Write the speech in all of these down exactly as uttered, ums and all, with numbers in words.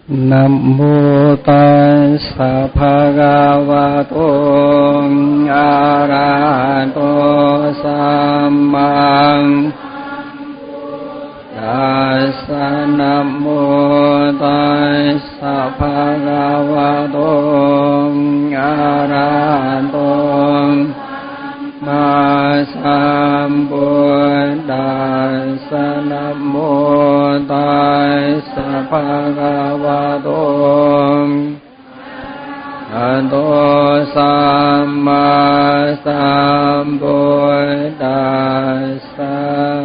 Nam mô Tassa Bhagavato Arahato Samma Tassa. Nam mô Tassa Bhagavato Arahato Sambuddhassa. Nam mô Tassa Bhagavato Arahato Samma Sambuddhassa.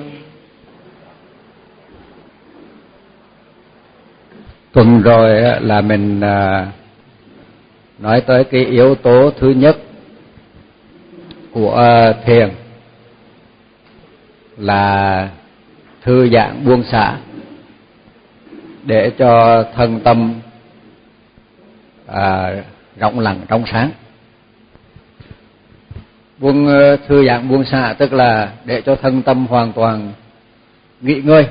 Tuần rồi là mình nói tới cái yếu tố thứ nhất của thiền là thư giãn buông xả để cho thân tâm à, rộng lặng trong sáng. Buông thư giãn buông xả tức là để cho thân tâm hoàn toàn nghỉ ngơi.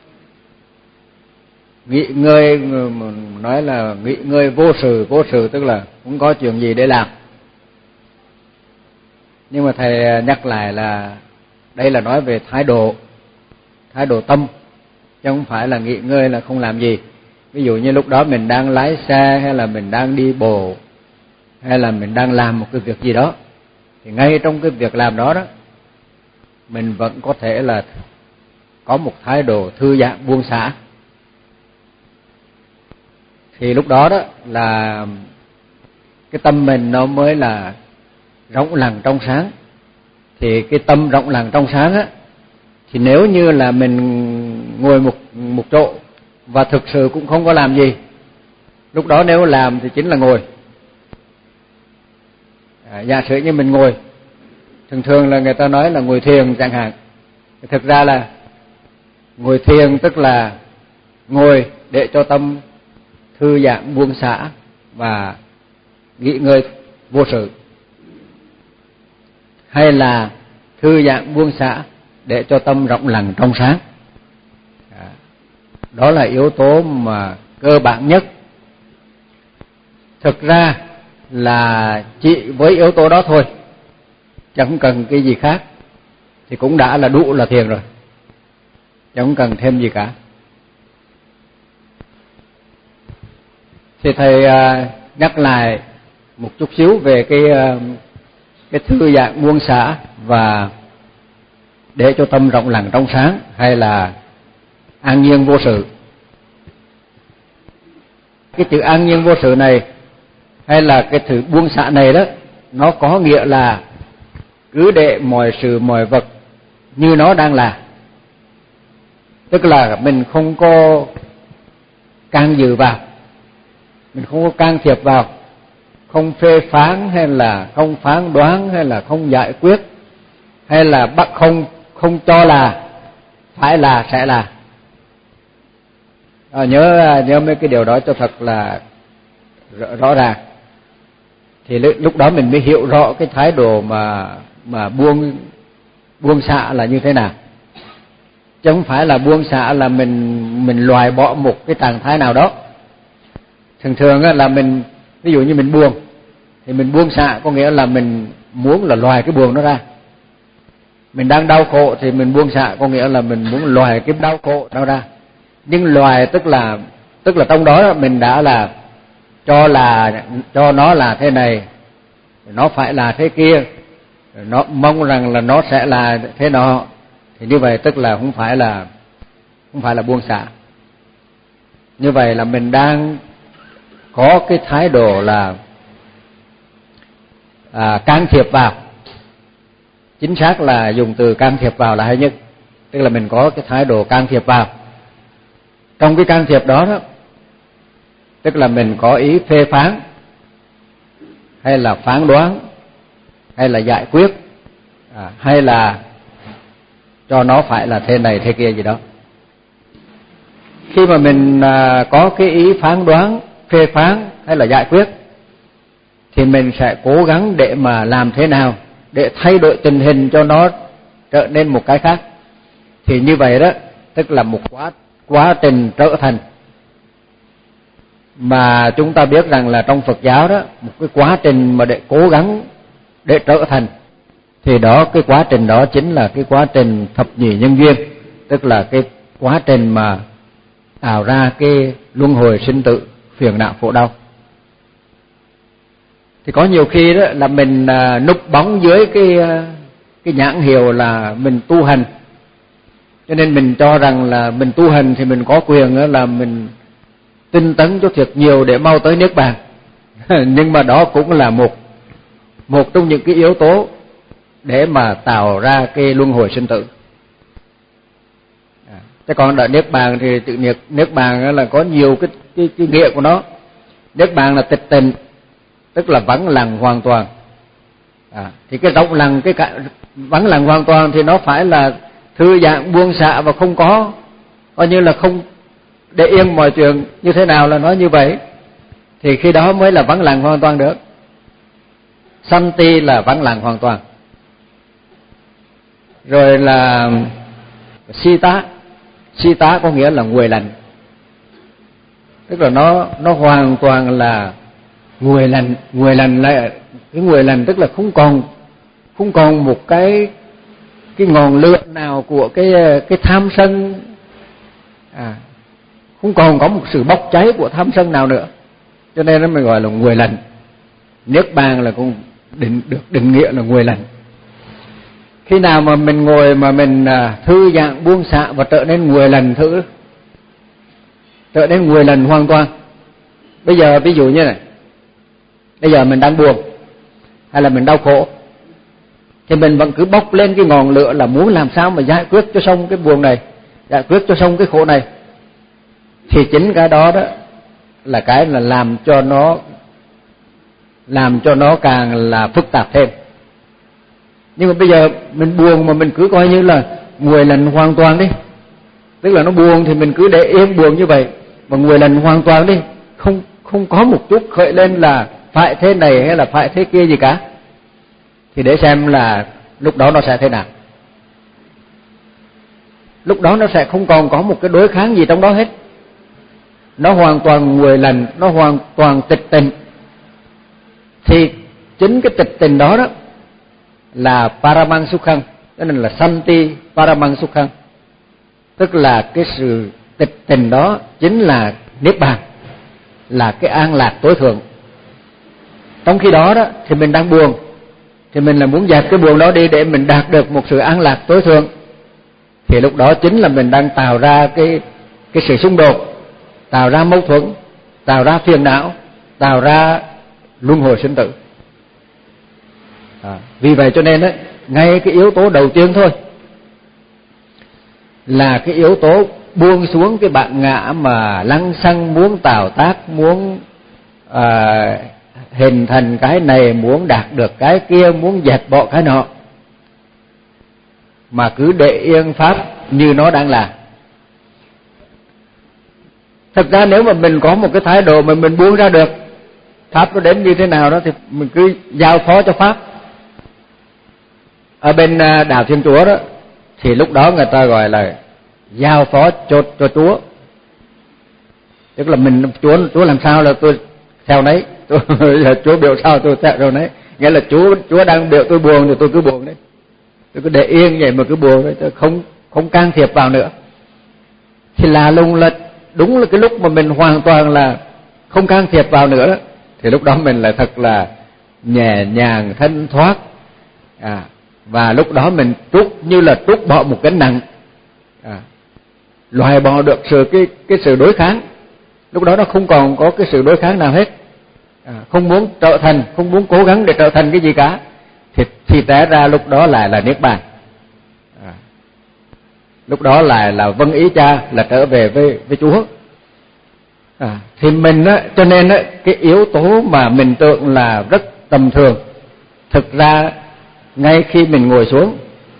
Nghỉ ngơi, nói là nghỉ ngơi vô sự, vô sự tức là không có chuyện gì để làm. Nhưng mà thầy nhắc lại là đây là nói về thái độ, thái độ tâm, chứ không phải là nghỉ ngơi là không làm gì. Ví dụ như lúc đó mình đang lái xe hay là mình đang đi bộ hay là mình đang làm một cái việc gì đó, thì ngay trong cái việc làm đó đó mình vẫn có thể là có một thái độ thư giãn buông xả. Thì lúc đó đó là cái tâm mình nó mới là rộng lặng trong sáng. Thì cái tâm rộng lặng trong sáng á, thì nếu như là mình ngồi một một chỗ và thực sự cũng không có làm gì, lúc đó nếu làm thì chính là ngồi. À, giả sử như mình ngồi, thường thường là người ta nói là ngồi thiền chẳng hạn. Thực ra là ngồi thiền tức là ngồi để cho tâm thư giãn buông xả và nghỉ ngơi vô sự, hay là thư giãn buông xả để cho tâm rộng lặng trong sáng. Đó là yếu tố mà cơ bản nhất. Thực ra là chỉ với yếu tố đó thôi, chẳng cần cái gì khác, thì cũng đã là đủ là thiền rồi, chẳng cần thêm gì cả. Thì thầy nhắc lại một chút xíu về cái cái thư giãn buông xả và để cho tâm rộng lặng trong sáng, hay là an nhiên vô sự. Cái chữ an nhiên vô sự này hay là cái thứ buông xả này đó, nó có nghĩa là cứ để mọi sự mọi vật như nó đang là. Tức là mình không có can dự vào, mình không có can thiệp vào, không phê phán hay là không phán đoán hay là không giải quyết, hay là bắt không không cho là phải là sẽ là. À, nhớ nhớ mấy cái điều đó cho thật là rõ, rõ ràng. Thì lúc đó mình mới hiểu rõ cái thái độ mà mà buông buông xả là như thế nào. Chứ không phải là buông xả là mình mình loại bỏ một cái trạng thái nào đó. Thường thường là mình, ví dụ như mình buồn thì mình buông xả có nghĩa là mình muốn là loại cái buồn nó ra. Mình đang đau khổ thì mình buông xả có nghĩa là mình muốn loại cái đau khổ nó ra. Nhưng loại tức là tức là trong đó mình đã là cho là cho nó là thế này, nó phải là thế kia, nó mong rằng là nó sẽ là thế nọ, thì như vậy tức là không phải là không phải là buông xả. Như vậy là mình đang có cái thái độ là à, can thiệp vào. Chính xác là dùng từ can thiệp vào là hay nhất. Tức là mình có cái thái độ can thiệp vào. Trong cái can thiệp đó đó, tức là mình có ý phê phán, hay là phán đoán, hay là giải quyết, à, hay là cho nó phải là thế này thế kia gì đó. Khi mà mình à, có cái ý phán đoán, phê phán hay là giải quyết, thì mình sẽ cố gắng để mà làm thế nào để thay đổi tình hình cho nó trở nên một cái khác. Thì như vậy đó, tức là một quá quá trình trở thành. Mà chúng ta biết rằng là trong Phật giáo đó, một cái quá trình mà để cố gắng để trở thành, thì đó cái quá trình đó chính là cái quá trình thập nhị nhân duyên, tức là cái quá trình mà tạo ra cái luân hồi sinh tử, phiền não khổ đau. Thì có nhiều khi đó là mình à, núp bóng dưới cái cái nhãn hiệu là mình tu hành, cho nên mình cho rằng là mình tu hành thì mình có quyền đó là mình tinh tấn cho thiệt nhiều để mau tới niết bàn. Nhưng mà đó cũng là một một trong những cái yếu tố để mà tạo ra cái luân hồi sinh tử. À, thế còn đợi niết bàn thì tự niết niết bàn là có nhiều cái cái, cái nghĩa của nó. Niết bàn là tịch tịnh, tức là vắng lặng hoàn toàn. À, thì cái rộng lặng, cái cả, vắng lặng hoàn toàn thì nó phải là thư giãn buông xả và không có, coi như là không để yên mọi chuyện như thế nào là nói như vậy, thì khi đó mới là vắng lặng hoàn toàn được. Santi là vắng lặng hoàn toàn. Rồi là Sita, Sita có nghĩa là nguội lạnh, tức là nó nó hoàn toàn là nguội lạnh. Nguội lạnh là cái nguội lạnh tức là không còn không còn một cái cái ngọn lửa nào của cái cái tham sân, à, không còn có một sự bốc cháy của tham sân nào nữa, cho nên nó mới gọi là nguội lạnh. Niết bàn là cũng định được định nghĩa là nguội lạnh. Khi nào mà mình ngồi mà mình à, thư giãn buông xả và trở nên nguội lạnh thử, trở nên nguội lạnh hoàn toàn. Bây giờ ví dụ như này, bây giờ mình đang buồn hay là mình đau khổ, thì mình vẫn cứ bốc lên cái ngọn lửa là muốn làm sao mà giải quyết cho xong cái buồn này, giải quyết cho xong cái khổ này. Thì chính cái đó đó là cái là làm cho nó làm cho nó càng là phức tạp thêm. Nhưng mà bây giờ mình buồn mà mình cứ coi như là nguội lạnh hoàn toàn đi, tức là nó buồn thì mình cứ để yên buồn như vậy, mà nguội lạnh hoàn toàn đi, không không có một chút khởi lên là phải thế này hay là phải thế kia gì cả, thì để xem là lúc đó nó sẽ thế nào. Lúc đó nó sẽ không còn có một cái đối kháng gì trong đó hết, nó hoàn toàn nguội lạnh, nó hoàn toàn tịch tịnh. Thì chính cái tịch tịnh đó đó là Paramang Sukhang, cho nên là Santi Paramang Sukhang, tức là cái sự tịch tịnh đó chính là niết bàn, là cái an lạc tối thượng. Trong khi đó đó thì mình đang buồn, thì mình là muốn dẹp cái buồn đó đi để mình đạt được một sự an lạc tối thượng, thì lúc đó chính là mình đang tạo ra cái cái sự xung đột, tạo ra mâu thuẫn, tạo ra phiền não, tạo ra luân hồi sinh tử. À, vì vậy cho nên đó, ngay cái yếu tố đầu tiên thôi là cái yếu tố buông xuống cái bản ngã mà lăng xăng muốn tạo tác, muốn à, hình thành cái này, muốn đạt được cái kia, muốn dẹp bỏ cái nọ, mà cứ để yên pháp như nó đang là. Thực ra nếu mà mình có một cái thái độ mà mình buông ra được, pháp nó đến như thế nào đó thì mình cứ giao phó cho pháp. Ở bên đạo Thiên Chúa đó thì lúc đó người ta gọi là giao phó cho cho Chúa, tức là mình Chúa Chúa làm sao là tôi theo nấy, tôi là Chúa biểu sao tôi theo rồi nấy, nghĩa là Chúa Chúa đang biểu tôi buồn thì tôi cứ buồn đấy, tôi cứ để yên vậy mà cứ buồn đấy, tôi không không can thiệp vào nữa. Thì là lùng là đúng là cái lúc mà mình hoàn toàn là không can thiệp vào nữa đó, thì lúc đó mình lại thật là nhẹ nhàng thanh thoát, à, và lúc đó mình trút như là trút bỏ một gánh nặng, à, loại bỏ được sự cái cái sự đối kháng. Lúc đó nó không còn có cái sự đối kháng nào hết, à, không muốn trở thành, không muốn cố gắng để trở thành cái gì cả, thì thì té ra lúc đó lại là niết bàn. À, lúc đó lại là vâng ý Cha, là trở về với với Chúa. À, thì mình á, cho nên á, cái yếu tố mà mình tưởng là rất tầm thường, thực ra ngay khi mình ngồi xuống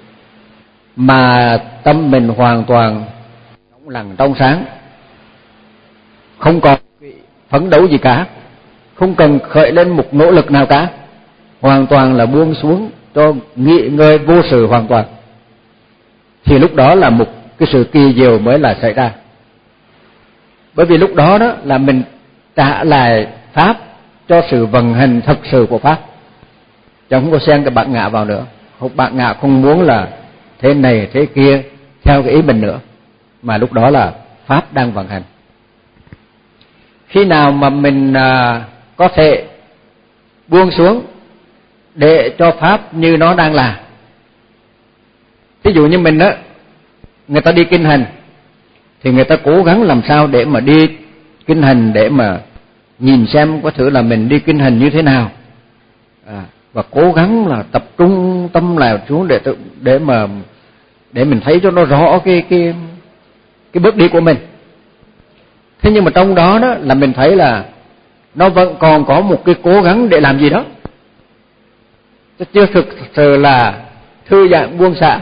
mà tâm mình hoàn toàn trong lặng trong sáng, không còn phấn đấu gì cả, không cần khởi lên một nỗ lực nào cả, hoàn toàn là buông xuống cho nghỉ ngơi vô sự hoàn toàn, thì lúc đó là một cái sự kỳ diệu mới là xảy ra. Bởi vì lúc đó đó là mình trả lại pháp cho sự vận hành thực sự của pháp, chứ không có xen cái bản ngã vào nữa. Không, bản ngã không muốn là thế này thế kia theo cái ý mình nữa, mà lúc đó là pháp đang vận hành. Khi nào mà mình à, có thể buông xuống để cho pháp như nó đang là. Ví dụ như mình đó, người ta đi kinh hành thì người ta cố gắng làm sao để mà đi kinh hành, để mà nhìn xem có thử là mình đi kinh hành như thế nào, à, và cố gắng là tập trung tâm lại xuống để để mà để mình thấy cho nó rõ cái cái cái bước đi của mình. Thế nhưng mà trong đó đó là mình thấy là nó vẫn còn có một cái cố gắng để làm gì đó, chứ chưa thực sự là thư giãn buông xả.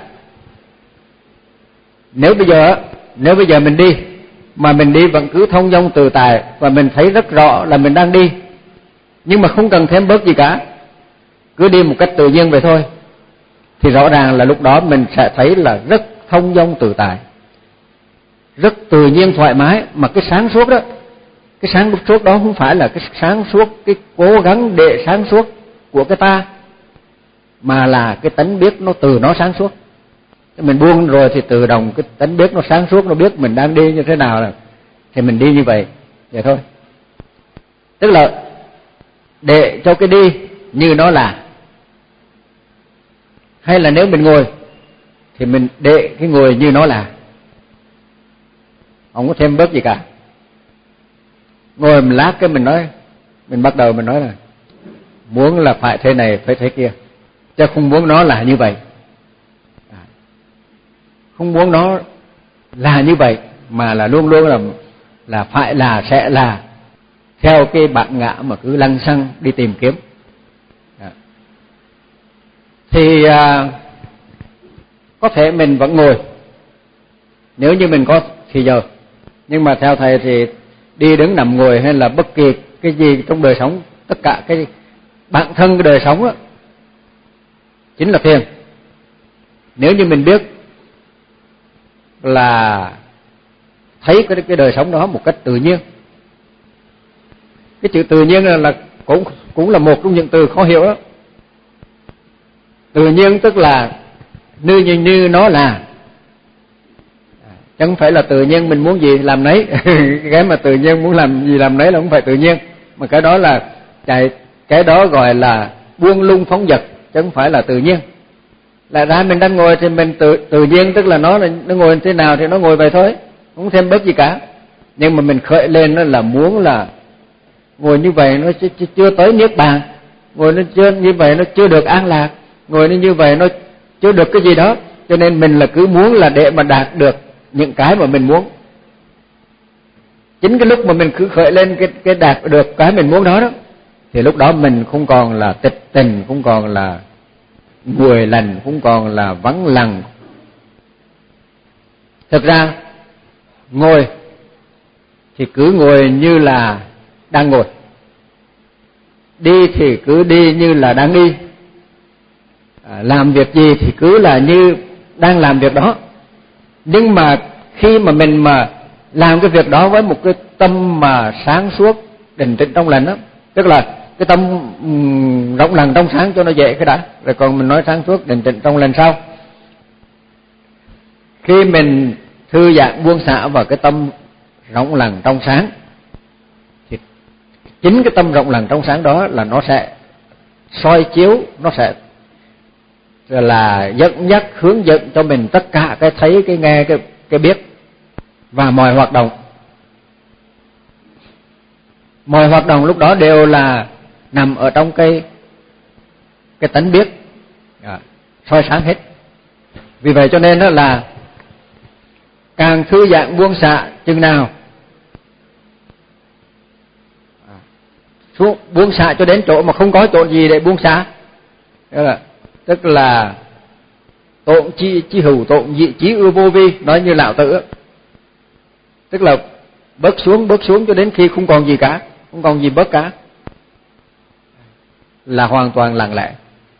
Nếu bây giờ nếu bây giờ mình đi mà mình đi vẫn cứ thông dong tự tại và mình thấy rất rõ là mình đang đi, nhưng mà không cần thêm bớt gì cả, cứ đi một cách tự nhiên vậy thôi, thì rõ ràng là lúc đó mình sẽ thấy là rất thông dong tự tại, rất tự nhiên thoải mái. Mà cái sáng suốt đó, cái sáng suốt đó không phải là cái sáng suốt, cái cố gắng để sáng suốt của cái ta, mà là cái tánh biết nó từ nó sáng suốt. Mình buông rồi thì tự động cái tánh biết nó sáng suốt, nó biết mình đang đi như thế nào, thì mình đi như vậy vậy thôi. Tức là để cho cái đi như nó là. Hay là nếu mình ngồi thì mình để cái ngồi như nó là, không có thêm bớt gì cả. Ngồi mình lát cái mình nói, mình bắt đầu mình nói là muốn là phải thế này phải thế kia, chứ không muốn nó là như vậy, không muốn nó là như vậy, mà là luôn luôn là là phải là sẽ là theo cái bản ngã mà cứ lăng xăng đi tìm kiếm. Thì à, có thể mình vẫn ngồi nếu như mình có thì giờ, nhưng mà theo thầy thì đi đứng nằm ngồi hay là bất kỳ cái gì trong đời sống, tất cả cái bản thân cái đời sống á chính là thiền. Nếu như mình biết là thấy cái cái đời sống đó một cách tự nhiên. Cái chữ tự nhiên là, là cũng cũng là một trong những từ khó hiểu đó. Tự nhiên tức là như như, như nó là, chứ không phải là tự nhiên mình muốn gì làm nấy. Cái mà tự nhiên muốn làm gì làm nấy là không phải tự nhiên, mà cái đó là chạy, cái đó gọi là buông lung phóng dật, chứ không phải là tự nhiên. Lại ra mình đang ngồi thì mình tự tự nhiên, tức là nó nó ngồi thế nào thì nó ngồi vậy thôi, không thêm bớt gì cả. Nhưng mà mình khởi lên nó là muốn là ngồi như vậy nó chưa, chưa tới niết bàn, ngồi nó chưa như vậy nó chưa được an lạc, ngồi như vậy nó chưa được cái gì đó, cho nên mình là cứ muốn là để mà đạt được những cái mà mình muốn. Chính cái lúc mà mình cứ khởi lên cái cái đạt được cái mình muốn đó đó, thì lúc đó mình không còn là tịch tình, không còn là nguội lành, không còn là vắng lặng. Thực ra ngồi thì cứ ngồi như là đang ngồi, đi thì cứ đi như là đang đi, à, làm việc gì thì cứ là như đang làm việc đó. Nhưng mà khi mà mình mà làm cái việc đó với một cái tâm mà sáng suốt, định tĩnh trong lành đó, tức là cái tâm um, rộng lặng trong sáng cho nó dễ cái đã, rồi còn mình nói sáng suốt định tĩnh trong lành sau. Khi mình thư giãn buông xả vào cái tâm rộng lặng trong sáng, thì chính cái tâm rộng lặng trong sáng đó là nó sẽ soi chiếu, nó sẽ là dẫn dắt hướng dẫn cho mình tất cả cái thấy, cái nghe, cái cái biết, và mọi hoạt động. Mọi hoạt động lúc đó đều là nằm ở trong cái cái tánh biết, à, soi sáng hết. Vì vậy cho nên đó là càng thư giãn buông xả chừng nào, à, xuống buông xả cho đến chỗ mà không có chỗ gì để buông xả, là, tức là tổn chi chi hữu tổn dị chí ư vô vi, nói như lão tử, tức là bớt xuống bớt xuống cho đến khi không còn gì cả, không còn gì bớt cả, là hoàn toàn lặng lẽ.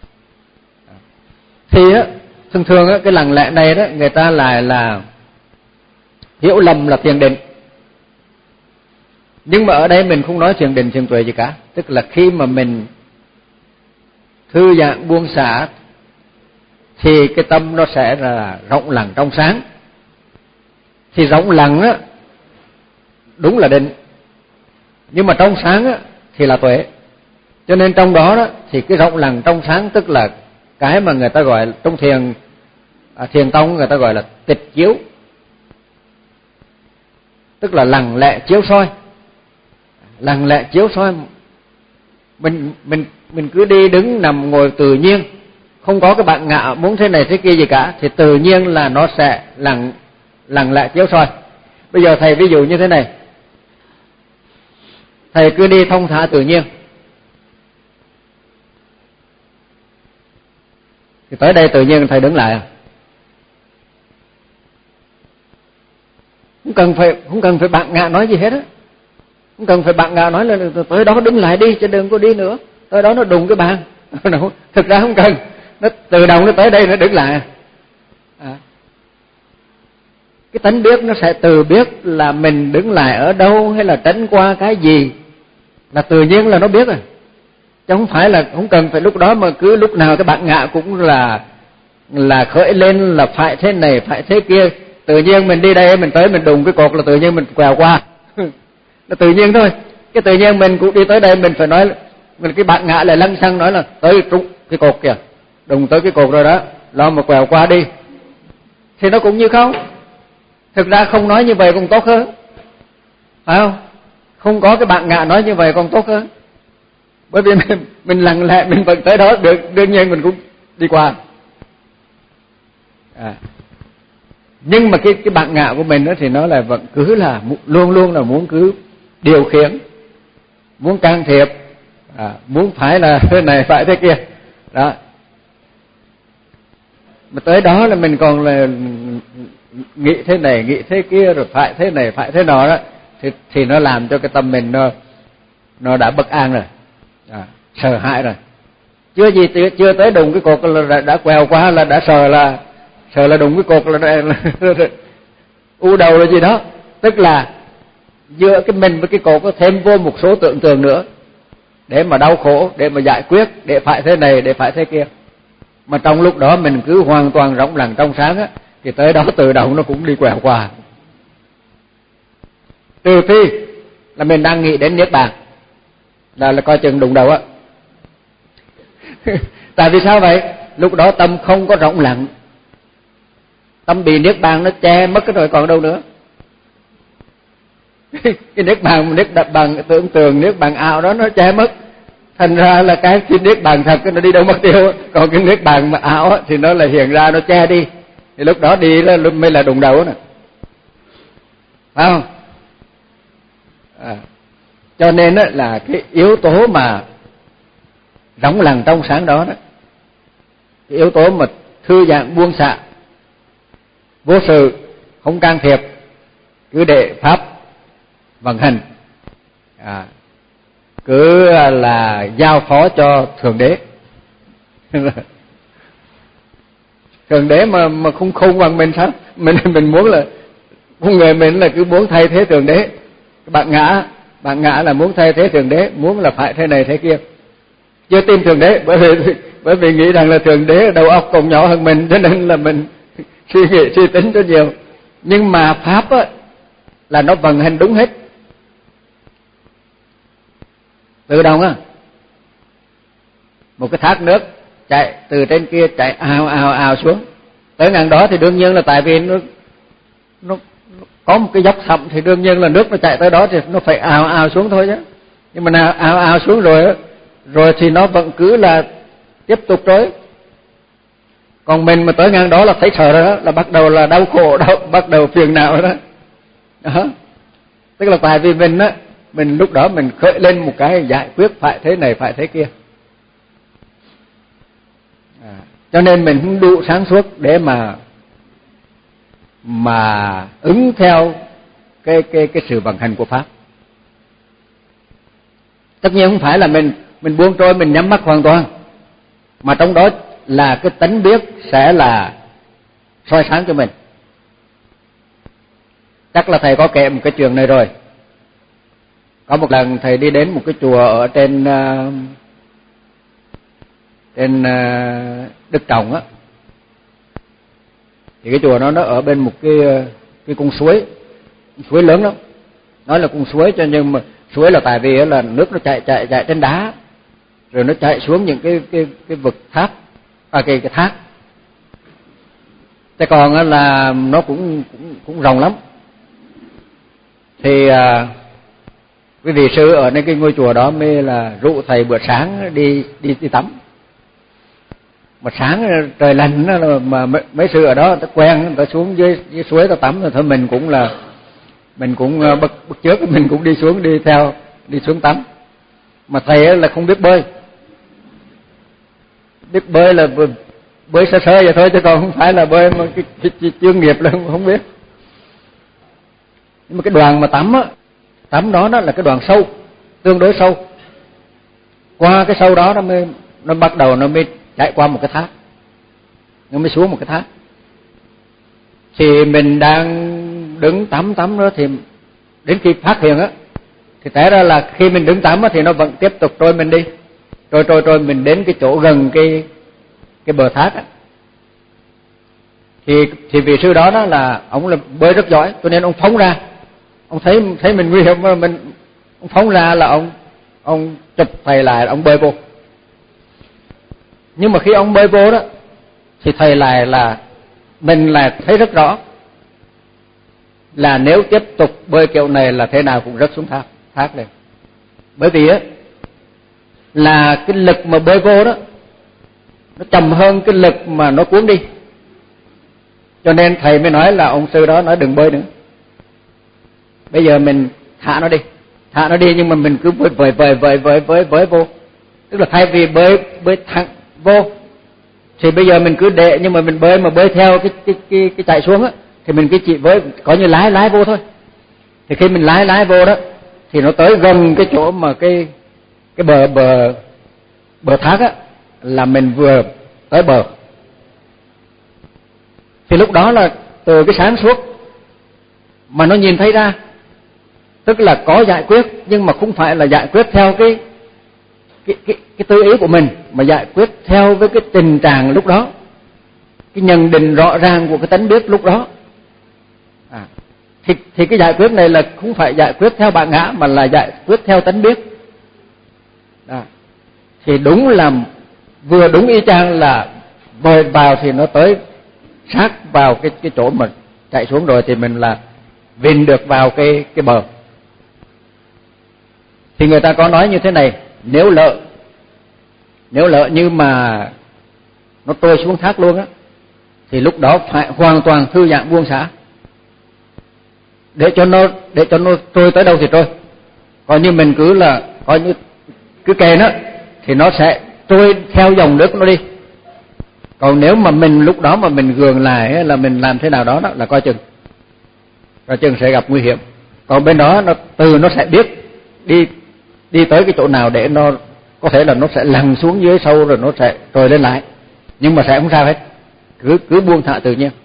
Thì á, thường thường á, cái lặng lẽ này đó người ta lại là hiểu lầm là thiền định. Nhưng mà ở đây mình không nói thiền định thiền tuệ gì cả, tức là khi mà mình thư giãn buông xả thì cái tâm nó sẽ là rộng lặng trong sáng. Thì rộng lặng á đúng là định, nhưng mà trong sáng á thì là tuệ. Cho nên trong đó đó thì cái rộng lặng trong sáng tức là cái mà người ta gọi trong thiền à, thiền tông người ta gọi là tịch chiếu, tức là lặng lẽ chiếu soi. Lặng lẽ chiếu soi, mình mình mình cứ đi đứng nằm ngồi tự nhiên, không có cái bạn ngạ muốn thế này thế kia gì cả, thì tự nhiên là nó sẽ lặng lặng lẽ chiếu soi. Bây giờ thầy ví dụ như thế này, thầy cứ đi thông thả tự nhiên, thì tới đây tự nhiên thầy đứng lại à? Không cần phải không cần phải bạn ngạ nói gì hết á, không cần phải bạn ngạ nói là tới đó đứng lại đi chứ đừng có đi nữa, tới đó nó đụng cái bàn. Thực ra không cần, nó tự động nó tới đây nó đứng lại à. Cái tánh biết nó sẽ tự biết là mình đứng lại ở đâu hay là tránh qua cái gì, là tự nhiên là nó biết rồi, chứ không phải là không cần phải lúc đó mà cứ lúc nào cái bạn ngạ cũng là là khởi lên là phải thế này phải thế kia. Tự nhiên mình đi đây mình tới mình đụng cái cột là tự nhiên mình quẹo qua. Là tự nhiên thôi. Cái tự nhiên mình cũng đi tới đây mình phải nói, mình cái bạn ngạ lại lăng xăng nói là tới trúng cái cột kìa, đụng tới cái cột rồi đó, lo mà quẹo qua đi, thì nó cũng như không. Thực ra không nói như vậy còn tốt hơn, phải không? Không có cái bạn ngạ nói như vậy còn tốt hơn, bởi vì mình, mình lặng lẽ mình vẫn tới đó được, đương nhiên mình cũng đi qua à. Nhưng mà cái cái bạn ngạ của mình đó thì nó là vẫn cứ là luôn luôn là muốn cứ điều khiển, muốn can thiệp à, muốn phải là thế này phải thế kia đó. Mà tới đó là mình còn là nghĩ thế này nghĩ thế kia rồi phải thế này phải thế nọ đó, thì thì nó làm cho cái tâm mình nó nó đã bất an rồi à, sợ hãi rồi. Chưa gì chưa tới đụng cái cột là đã, đã quẹo qua là đã sợ là sợ là đụng cái cột là, là, là, là u đầu là gì đó. Tức là giữa cái mình với cái cột có thêm vô một số tưởng tượng nữa để mà đau khổ, để mà giải quyết, để phải thế này để phải thế kia. Mà trong lúc đó mình cứ hoàn toàn rộng lặng trong sáng á, thì tới đó tự động nó cũng đi quẹo qua. Trừ phi là mình đang nghĩ đến niết bàn, là là coi chừng đụng đầu á. Tại vì sao vậy? Lúc đó tâm không có rộng lặng, tâm bị niết bàn nó che mất cái rồi còn đâu nữa. Cái niết bàn niết bàn tưởng tượng niết bàn ảo đó nó che mất, thành ra là cái cái niết bàn thật nó đi đâu mất tiêu. Còn cái niết bàn mà ảo thì nó là hiện ra, nó che đi, thì lúc đó đi là mới là đụng đầu nè, phải không? À, cho nên đó là cái yếu tố mà rộng lặng trong sáng đó, đó cái yếu tố mà thư giãn buông xả, vô sự, không can thiệp, cứ để pháp vận hành à, cứ là giao phó cho thượng đế. Thượng đế mà mà không khôn bằng mình sao? Mình mình muốn là con người mình là cứ muốn thay thế thượng đế. Bạn ngã, bạn ngã là muốn thay thế thượng đế, muốn là phải thế này thế kia. Chưa tin thượng đế, bởi vì bởi vì nghĩ rằng là thượng đế đầu óc còn nhỏ hơn mình, cho nên là mình suy nghĩ suy tính rất nhiều. Nhưng mà pháp á là nó vận hành đúng hết, tự động á. Một cái thác nước chạy từ trên kia chạy ào ào ào xuống tới ngang đó, thì đương nhiên là tại vì nó nó có một cái dốc thẳm, thì đương nhiên là nước nó chạy tới đó thì nó phải ào ào xuống thôi chứ. Nhưng mà nào ào ào xuống rồi rồi thì nó vẫn cứ là tiếp tục trôi. Còn mình mà tới ngang đó là thấy sợ rồi đó, là bắt đầu là đau khổ, đau, bắt đầu phiền não rồi đó. Đó. Tức là tại vì mình á, mình lúc đó mình khởi lên một cái giải quyết phải thế này phải thế kia. À, cho nên mình không đủ sáng suốt để mà mà ứng theo cái cái cái sự vận hành của pháp. Tất nhiên không phải là mình mình buông trôi, mình nhắm mắt hoàn toàn, mà trong đó là cái tánh biết sẽ là soi sáng cho mình. Chắc là thầy có kể một cái trường này rồi. Có một lần thầy đi đến một cái chùa ở trên uh, trên uh, Đức Trọng á, thì cái chùa nó nó ở bên một cái cái con suối, suối lớn lắm. Nói là con suối cho nhưng mà suối là tại vì là nước nó chạy chạy chạy trên đá, rồi nó chạy xuống những cái cái cái vực thác, à cái cái thác. Thế còn là nó cũng cũng cũng rộng lắm. Thì à, quý vị sư ở nơi cái ngôi chùa đó mới là rủ thầy bữa sáng đi đi đi tắm. Mà sáng trời lạnh mà mấy sư ở đó ta quen, người ta xuống dưới, dưới suối ta tắm rồi thôi mình cũng là mình cũng bất bất chợt mình cũng đi xuống đi theo đi xuống tắm. Mà thầy là không biết bơi, biết bơi là bơi sơ sơ vậy thôi chứ còn không phải là bơi mà cái, cái, cái chuyên nghiệp là không biết. Nhưng mà cái đoàn mà tắm á, tắm đó nó là cái đoàn sâu, tương đối sâu. Qua cái sâu đó nó mới nó bắt đầu nó mới chạy qua một cái thác, nó mới xuống một cái thác. Thì mình đang đứng tắm tắm đó thì đến khi phát hiện á, thì té ra là khi mình đứng tắm á thì nó vẫn tiếp tục trôi mình đi, trôi trôi trôi mình đến cái chỗ gần cái cái bờ thác á. Thì thì vị sư đó đó là ông là bơi rất giỏi, cho nên ông phóng ra, ông thấy thấy mình nguy hiểm mà mình ông phóng ra là ông ông chụp thầy lại, ông bơi vô. Nhưng mà khi ông bơi vô đó thì thầy lại là mình là thấy rất rõ là nếu tiếp tục bơi kiểu này là thế nào cũng rớt xuống thác thác này. Bởi vì á là cái lực mà bơi vô đó nó chậm hơn cái lực mà nó cuốn đi, cho nên thầy mới nói là ông sư đó nói đừng bơi nữa, bây giờ mình thả nó đi, thả nó đi nhưng mà mình cứ bơi vời vời vời vời vời vời vô. Tức là thay vì bơi bơi thẳng vô thì bây giờ mình cứ để, nhưng mà mình bơi mà bơi theo cái cái cái, cái chạy xuống á thì mình cứ chỉ với có như lái lái vô thôi. Thì khi mình lái lái vô đó thì nó tới gần cái chỗ mà cái cái bờ bờ bờ thác á là mình vừa tới bờ. Thì lúc đó là từ cái sáng suốt mà nó nhìn thấy ra, tức là có giải quyết nhưng mà không phải là giải quyết theo cái cái cái cái tư ý của mình, mà giải quyết theo với cái tình trạng lúc đó, cái nhận định rõ ràng của cái tánh biết lúc đó. À, thì thì cái giải quyết này là không phải giải quyết theo bản ngã mà là giải quyết theo tánh biết. À, thì đúng là vừa đúng y chang là bơi vào thì nó tới sát vào cái cái chỗ mà chạy xuống rồi thì mình là vìn được vào cái cái bờ. Thì người ta có nói như thế này, nếu lỡ nếu lỡ như mà nó trôi xuống thác luôn á thì lúc đó phải hoàn toàn thư giãn buông xả để cho nó để cho nó trôi tới đâu thì trôi. Còn như mình cứ là coi như cứ kề nó thì nó sẽ trôi theo dòng nước nó đi. Còn nếu mà mình lúc đó mà mình gượng lại là mình làm thế nào đó, đó là coi chừng coi chừng sẽ gặp nguy hiểm. Còn bên đó nó từ nó sẽ biết đi đi tới cái chỗ nào để nó có thể là nó sẽ lăn xuống dưới sâu rồi nó sẽ trồi lên lại, nhưng mà sẽ không sao hết, cứ cứ buông thả tự nhiên.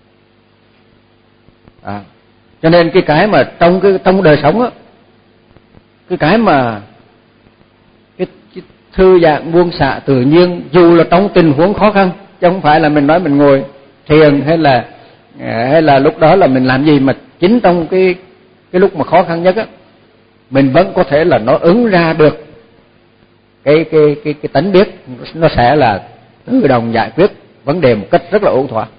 À, cho nên cái cái mà trong cái trong đời sống á, cái cái mà cái, cái thư giãn buông xả tự nhiên dù là trong tình huống khó khăn, chứ không phải là mình nói mình ngồi thiền hay là hay là lúc đó là mình làm gì, mà chính trong cái cái lúc mà khó khăn nhất á mình vẫn có thể là nó ứng ra được cái cái cái cái tánh biết, nó sẽ là tự động giải quyết vấn đề một cách rất là ổn thỏa.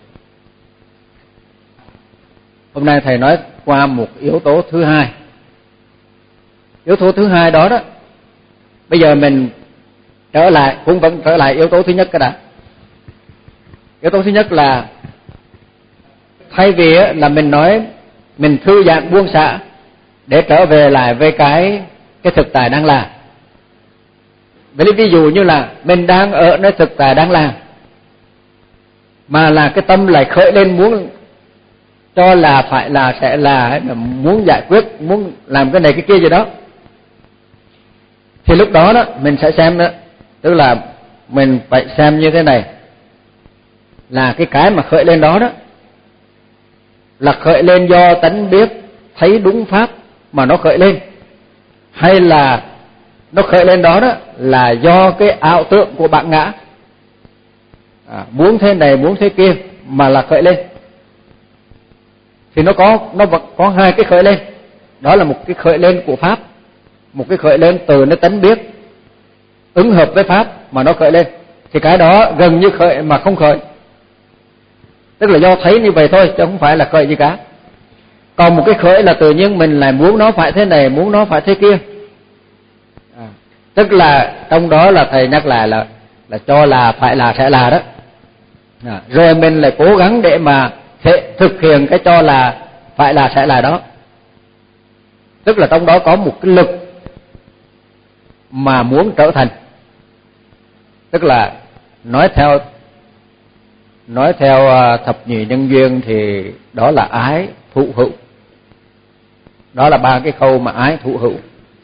Hôm nay thầy nói qua một yếu tố thứ hai. Yếu tố thứ hai đó đó, bây giờ mình trở lại cũng vẫn trở lại yếu tố thứ nhất cái đã. Yếu tố thứ nhất là thay vì là mình nói mình thư giãn buông xả để trở về lại với cái cái thực tại đang là. Vậy ví dụ như là mình đang ở nơi thực tại đang làm, mà là cái tâm lại khởi lên muốn cho là phải là sẽ là, muốn giải quyết, muốn làm cái này cái kia gì đó, thì lúc đó đó mình sẽ xem đó, tức là mình phải xem như thế này, là cái cái mà khởi lên đó đó là khởi lên do tánh biết thấy đúng pháp mà nó khởi lên, hay là nó khởi lên đó đó là do cái ảo tưởng của bản ngã, à, muốn thế này muốn thế kia mà là khởi lên, thì nó có nó vẫn có hai cái khởi lên. Đó là một cái khởi lên của pháp, một cái khởi lên từ nó tánh biết ứng hợp với pháp mà nó khởi lên, thì cái đó gần như khởi mà không khởi, tức là do thấy như vậy thôi chứ không phải là khởi gì cả. Còn một cái khởi là tự nhiên mình lại muốn nó phải thế này, muốn nó phải thế kia, à, tức là trong đó là thầy nhắc lại là là cho là phải là sẽ là đó, à, rồi mình lại cố gắng để mà thể thực hiện cái cho là phải là sẽ là đó. Tức là trong đó có một cái lực mà muốn trở thành, tức là nói theo nói theo thập nhị nhân duyên thì đó là ái thụ hữu. Đó là ba cái khâu mà ái thụ hữu.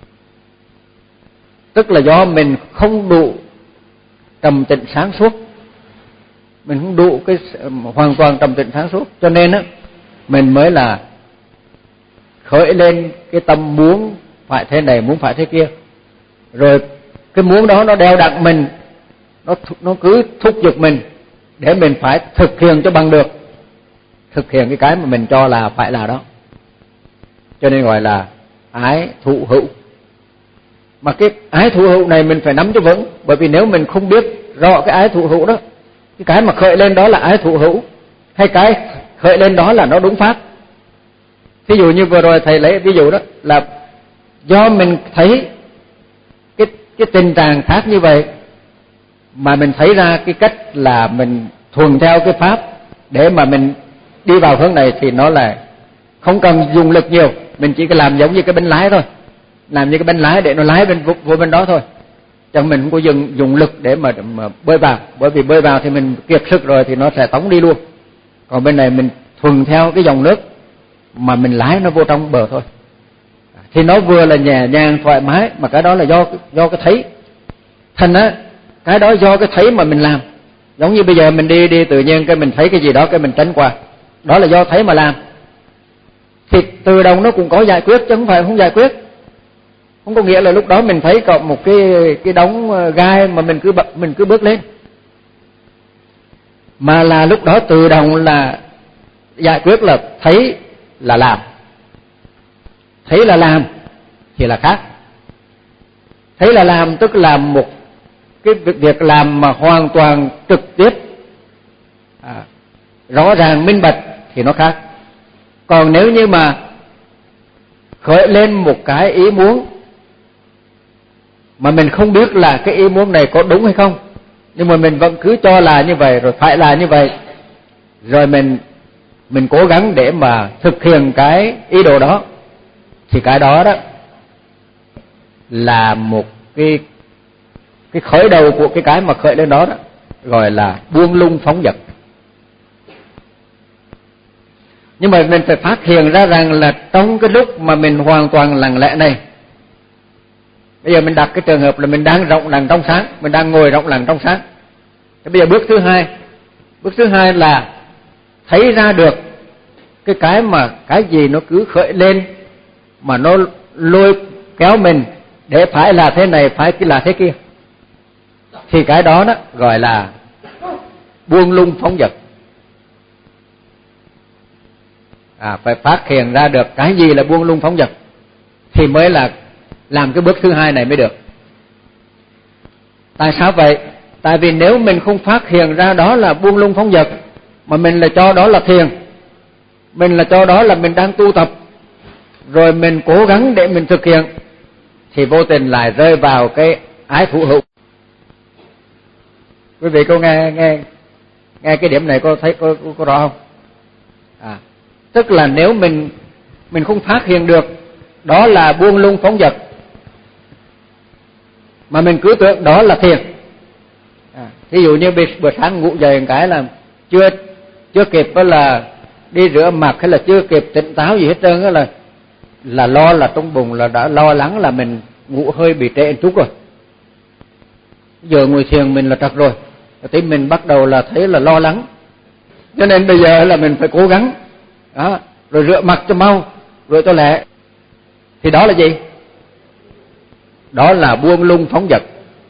Tức là do mình không đủ trầm tĩnh sáng suốt, mình không đủ cái hoàn toàn trầm tĩnh sáng suốt, cho nên á mình mới là khởi lên cái tâm muốn phải thế này, muốn phải thế kia, rồi cái muốn đó nó đeo đặng mình, nó nó cứ thúc giục mình để mình phải thực hiện cho bằng được, thực hiện cái cái mà mình cho là phải là đó, cho nên gọi là ái thụ hữu. Mà cái ái thụ hữu này mình phải nắm cho vững, bởi vì nếu mình không biết rõ cái ái thụ hữu đó, cái cái mà khởi lên đó là ái thụ hữu hay cái khởi lên đó là nó đúng pháp. Ví dụ như vừa rồi thầy lấy ví dụ đó là do mình thấy cái cái tình trạng khác như vậy mà mình thấy ra cái cách là mình thuần theo cái pháp để mà mình đi vào hướng này, thì nó là không cần dùng lực nhiều, mình chỉ cần làm giống như cái bánh lái thôi, làm như cái bánh lái để nó lái bên vô bên đó thôi, chẳng mình không có dùng dùng lực để mà, mà bơi vào, bởi vì bơi vào thì mình kiệt sức rồi thì nó sẽ tống đi luôn. Còn bên này mình thuần theo cái dòng nước mà mình lái nó vô trong bờ thôi, thì nó vừa là nhẹ nhàng thoải mái, mà cái đó là do do cái thấy. Thành á cái đó do cái thấy mà mình làm. Giống như bây giờ mình đi đi tự nhiên cái mình thấy cái gì đó cái mình tránh qua, đó là do thấy mà làm. Thì tự động nó cũng có giải quyết chứ không phải không giải quyết. Không có nghĩa là lúc đó mình thấy có một cái cái đống gai mà mình cứ mình cứ bước lên, mà là lúc đó tự động là giải quyết, là thấy là làm. Thấy là làm thì là khác. Thấy là làm tức là một cái việc làm mà hoàn toàn trực tiếp, à, rõ ràng minh bạch thì nó khác. Còn nếu như mà khởi lên một cái ý muốn mà mình không biết là cái ý muốn này có đúng hay không, nhưng mà mình vẫn cứ cho là như vậy, rồi phải là như vậy, rồi mình mình cố gắng để mà thực hiện cái ý đồ đó, thì cái đó đó là một cái cái khởi đầu của cái cái mà khởi lên đó đó, gọi là buông lung phóng dật. Nhưng mà mình phải phát hiện ra rằng là trong cái lúc mà mình hoàn toàn lặng lẽ này, bây giờ mình đặt cái trường hợp là mình đang rộng lặng trong sáng, mình đang ngồi rộng lặng trong sáng. Thế bây giờ bước thứ hai, bước thứ hai là thấy ra được cái cái mà cái gì nó cứ khởi lên mà nó lôi kéo mình để phải là thế này, phải là thế kia, thì cái đó đó gọi là buông lung phóng dật. À, phải phát hiện ra được cái gì là buông lung phóng dật thì mới là làm cái bước thứ hai này mới được. Tại sao vậy? Tại vì nếu mình không phát hiện ra đó là buông lung phóng dật, mà mình là cho đó là thiền, mình là cho đó là mình đang tu tập, rồi mình cố gắng để mình thực hiện, thì vô tình lại rơi vào cái ái thụ hữu. Quý vị có nghe nghe nghe cái điểm này có thấy có, có, có rõ không? À, tức là nếu mình mình không phát hiện được đó là buông lung phóng dật, mà mình cứ tưởng đó là thiền. À, ví dụ như bữa sáng ngủ dậy một cái là chưa chưa kịp đó là đi rửa mặt hay là chưa kịp tỉnh táo gì hết trơn đó, là là lo là trong bụng là đã lo lắng là mình ngủ hơi bị trễ chút rồi. Giờ ngồi thiền mình là trật rồi, thì mình bắt đầu là thấy là lo lắng, cho nên bây giờ là mình phải cố gắng đó, rồi rửa mặt cho mau, rửa cho lẹ. Thì đó là gì? đó là buông lung phóng dật.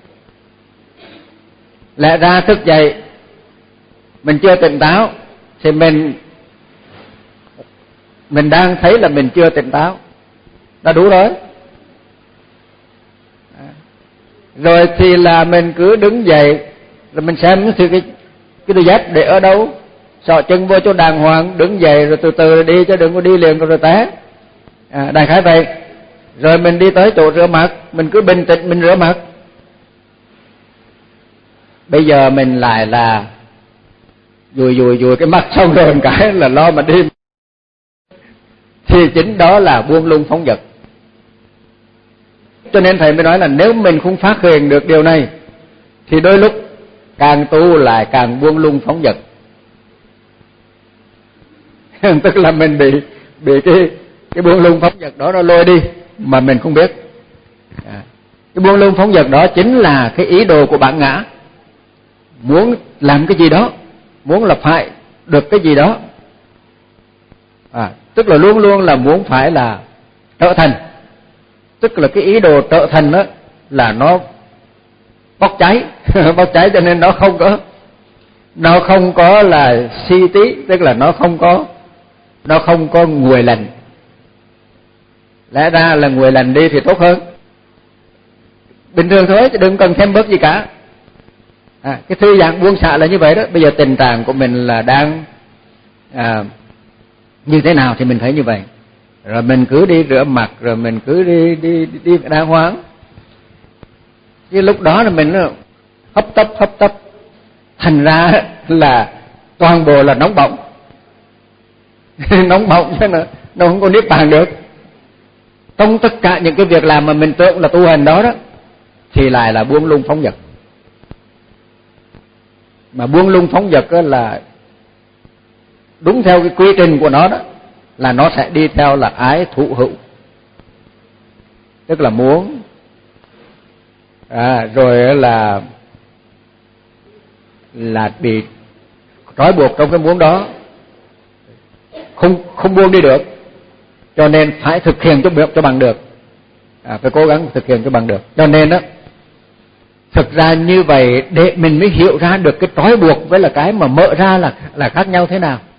Lẽ ra thức dậy mình chưa tỉnh táo thì mình mình đang thấy là mình chưa tỉnh táo, đã đủ rồi. Rồi thì là mình cứ đứng dậy rồi mình xem thì cái cái đôi dép để ở đâu, xỏ chân vô chỗ đàng hoàng, đứng dậy rồi từ từ đi, chứ đừng có đi liền rồi té. À, đại khái vậy. Rồi mình đi tới chỗ rửa mặt, mình cứ bình tĩnh mình rửa mặt. Bây giờ mình lại là dùi dùi dùi cái mặt xong rồi một cái là lo mà đi, thì chính đó là buông lung phóng dật. Cho nên thầy mới nói là nếu mình không phát hiện được điều này thì đôi lúc càng tu lại càng buông lung phóng dật. Tức là mình bị bị cái cái buông lung phóng dật đó nó lôi đi mà mình không biết. À, cái buông lung phóng dật đó chính là cái ý đồ của bản ngã, muốn làm cái gì đó, muốn là phải được cái gì đó. À, tức là luôn luôn là muốn phải là trở thành. Tức là cái ý đồ trở thành đó là nó bốc cháy, bốc cháy cho nên nó không có nó không có là si tí, tức là nó không có nó không có nguội lạnh. Lẽ ra là nguội lạnh đi thì tốt hơn. Bình thường thôi chứ đừng cần thêm bớt gì cả. À, cái thư giãn buông xả là như vậy đó. Bây giờ tình trạng của mình là đang à, như thế nào thì mình thấy như vậy. Rồi mình cứ đi rửa mặt, rồi mình cứ đi đi đi, đi đàng hoàng. Chứ lúc đó là mình hấp tấp hấp tấp, thành ra là toàn bộ là nóng bỏng. Nóng bỏng chứ nó, nó không có niết bàn được. Trong tất cả những cái việc làm mà mình tưởng là tu hành đó đó thì lại là buông lung phóng dật. Mà buông lung phóng dật là đúng theo cái quy trình của nó đó, là nó sẽ đi theo là ái thụ hữu. Tức là muốn à, rồi là là bị trói buộc trong cái muốn đó, không không buông đi được, cho nên phải thực hiện cho cho bằng được. À, phải cố gắng thực hiện cho bằng được. Cho nên đó, thực ra như vậy để mình mới hiểu ra được cái trói buộc với là cái mà mở ra là là khác nhau thế nào.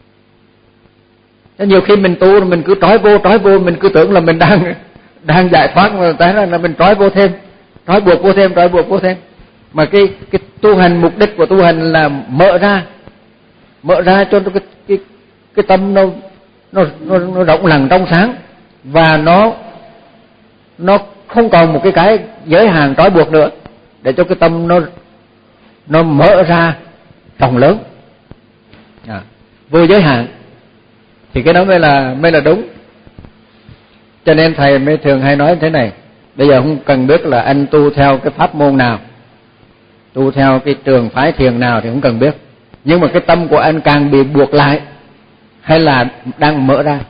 Nhiều khi mình tu mình cứ trói vô trói vô, mình cứ tưởng là mình đang đang giải thoát, mà tại là, là mình trói vô thêm, trói buộc vô thêm, trói buộc vô thêm. Mà cái cái tu hành, mục đích của tu hành là mở ra, mở ra cho cái cái cái tâm nó nó nó, nó rộng lặng trong sáng, và nó nó không còn một cái cái giới hạn trói buộc nữa, để cho cái tâm nó nó mở ra rộng lớn, à, vô giới hạn. Thì cái đó mới là mới là đúng. Cho nên thầy mới thường hay nói thế này: bây giờ không cần biết là anh tu theo cái pháp môn nào, tu theo cái trường phái thiền nào thì không cần biết, nhưng mà cái tâm của anh càng bị buộc lại hay là đang mở ra?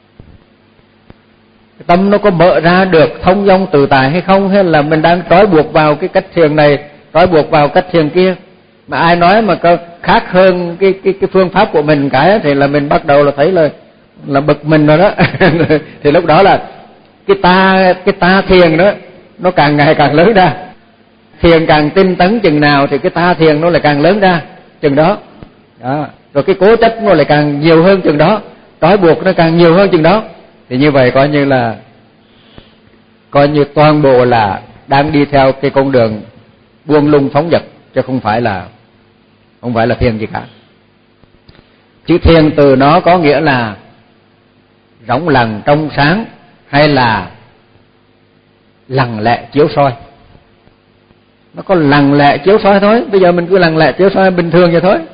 Cái tâm nó có mở ra được thông dong tự tại hay không, hay là mình đang trói buộc vào cái cách thiền này, trói buộc vào cách thiền kia? Mà ai nói mà có khác hơn cái cái cái phương pháp của mình cái thì là mình bắt đầu là thấy là là bực mình rồi đó. Thì lúc đó là cái ta cái ta thiền đó nó càng ngày càng lớn ra. Thiền càng tinh tấn chừng nào thì cái ta thiền nó lại càng lớn ra chừng đó. Đó, rồi cái cố chấp nó lại càng nhiều hơn chừng đó, trói buộc nó càng nhiều hơn chừng đó. Thì như vậy coi như là coi như toàn bộ là đang đi theo cái con đường buông lung phóng dật, chứ không phải là không phải là thiền gì cả. Chữ thiền từ nó có nghĩa là rỗng lặng trong sáng, hay là lặng lẽ chiếu soi. Nó có lặng lẽ chiếu soi thôi. Bây giờ mình cứ lặng lẽ chiếu soi bình thường vậy thôi.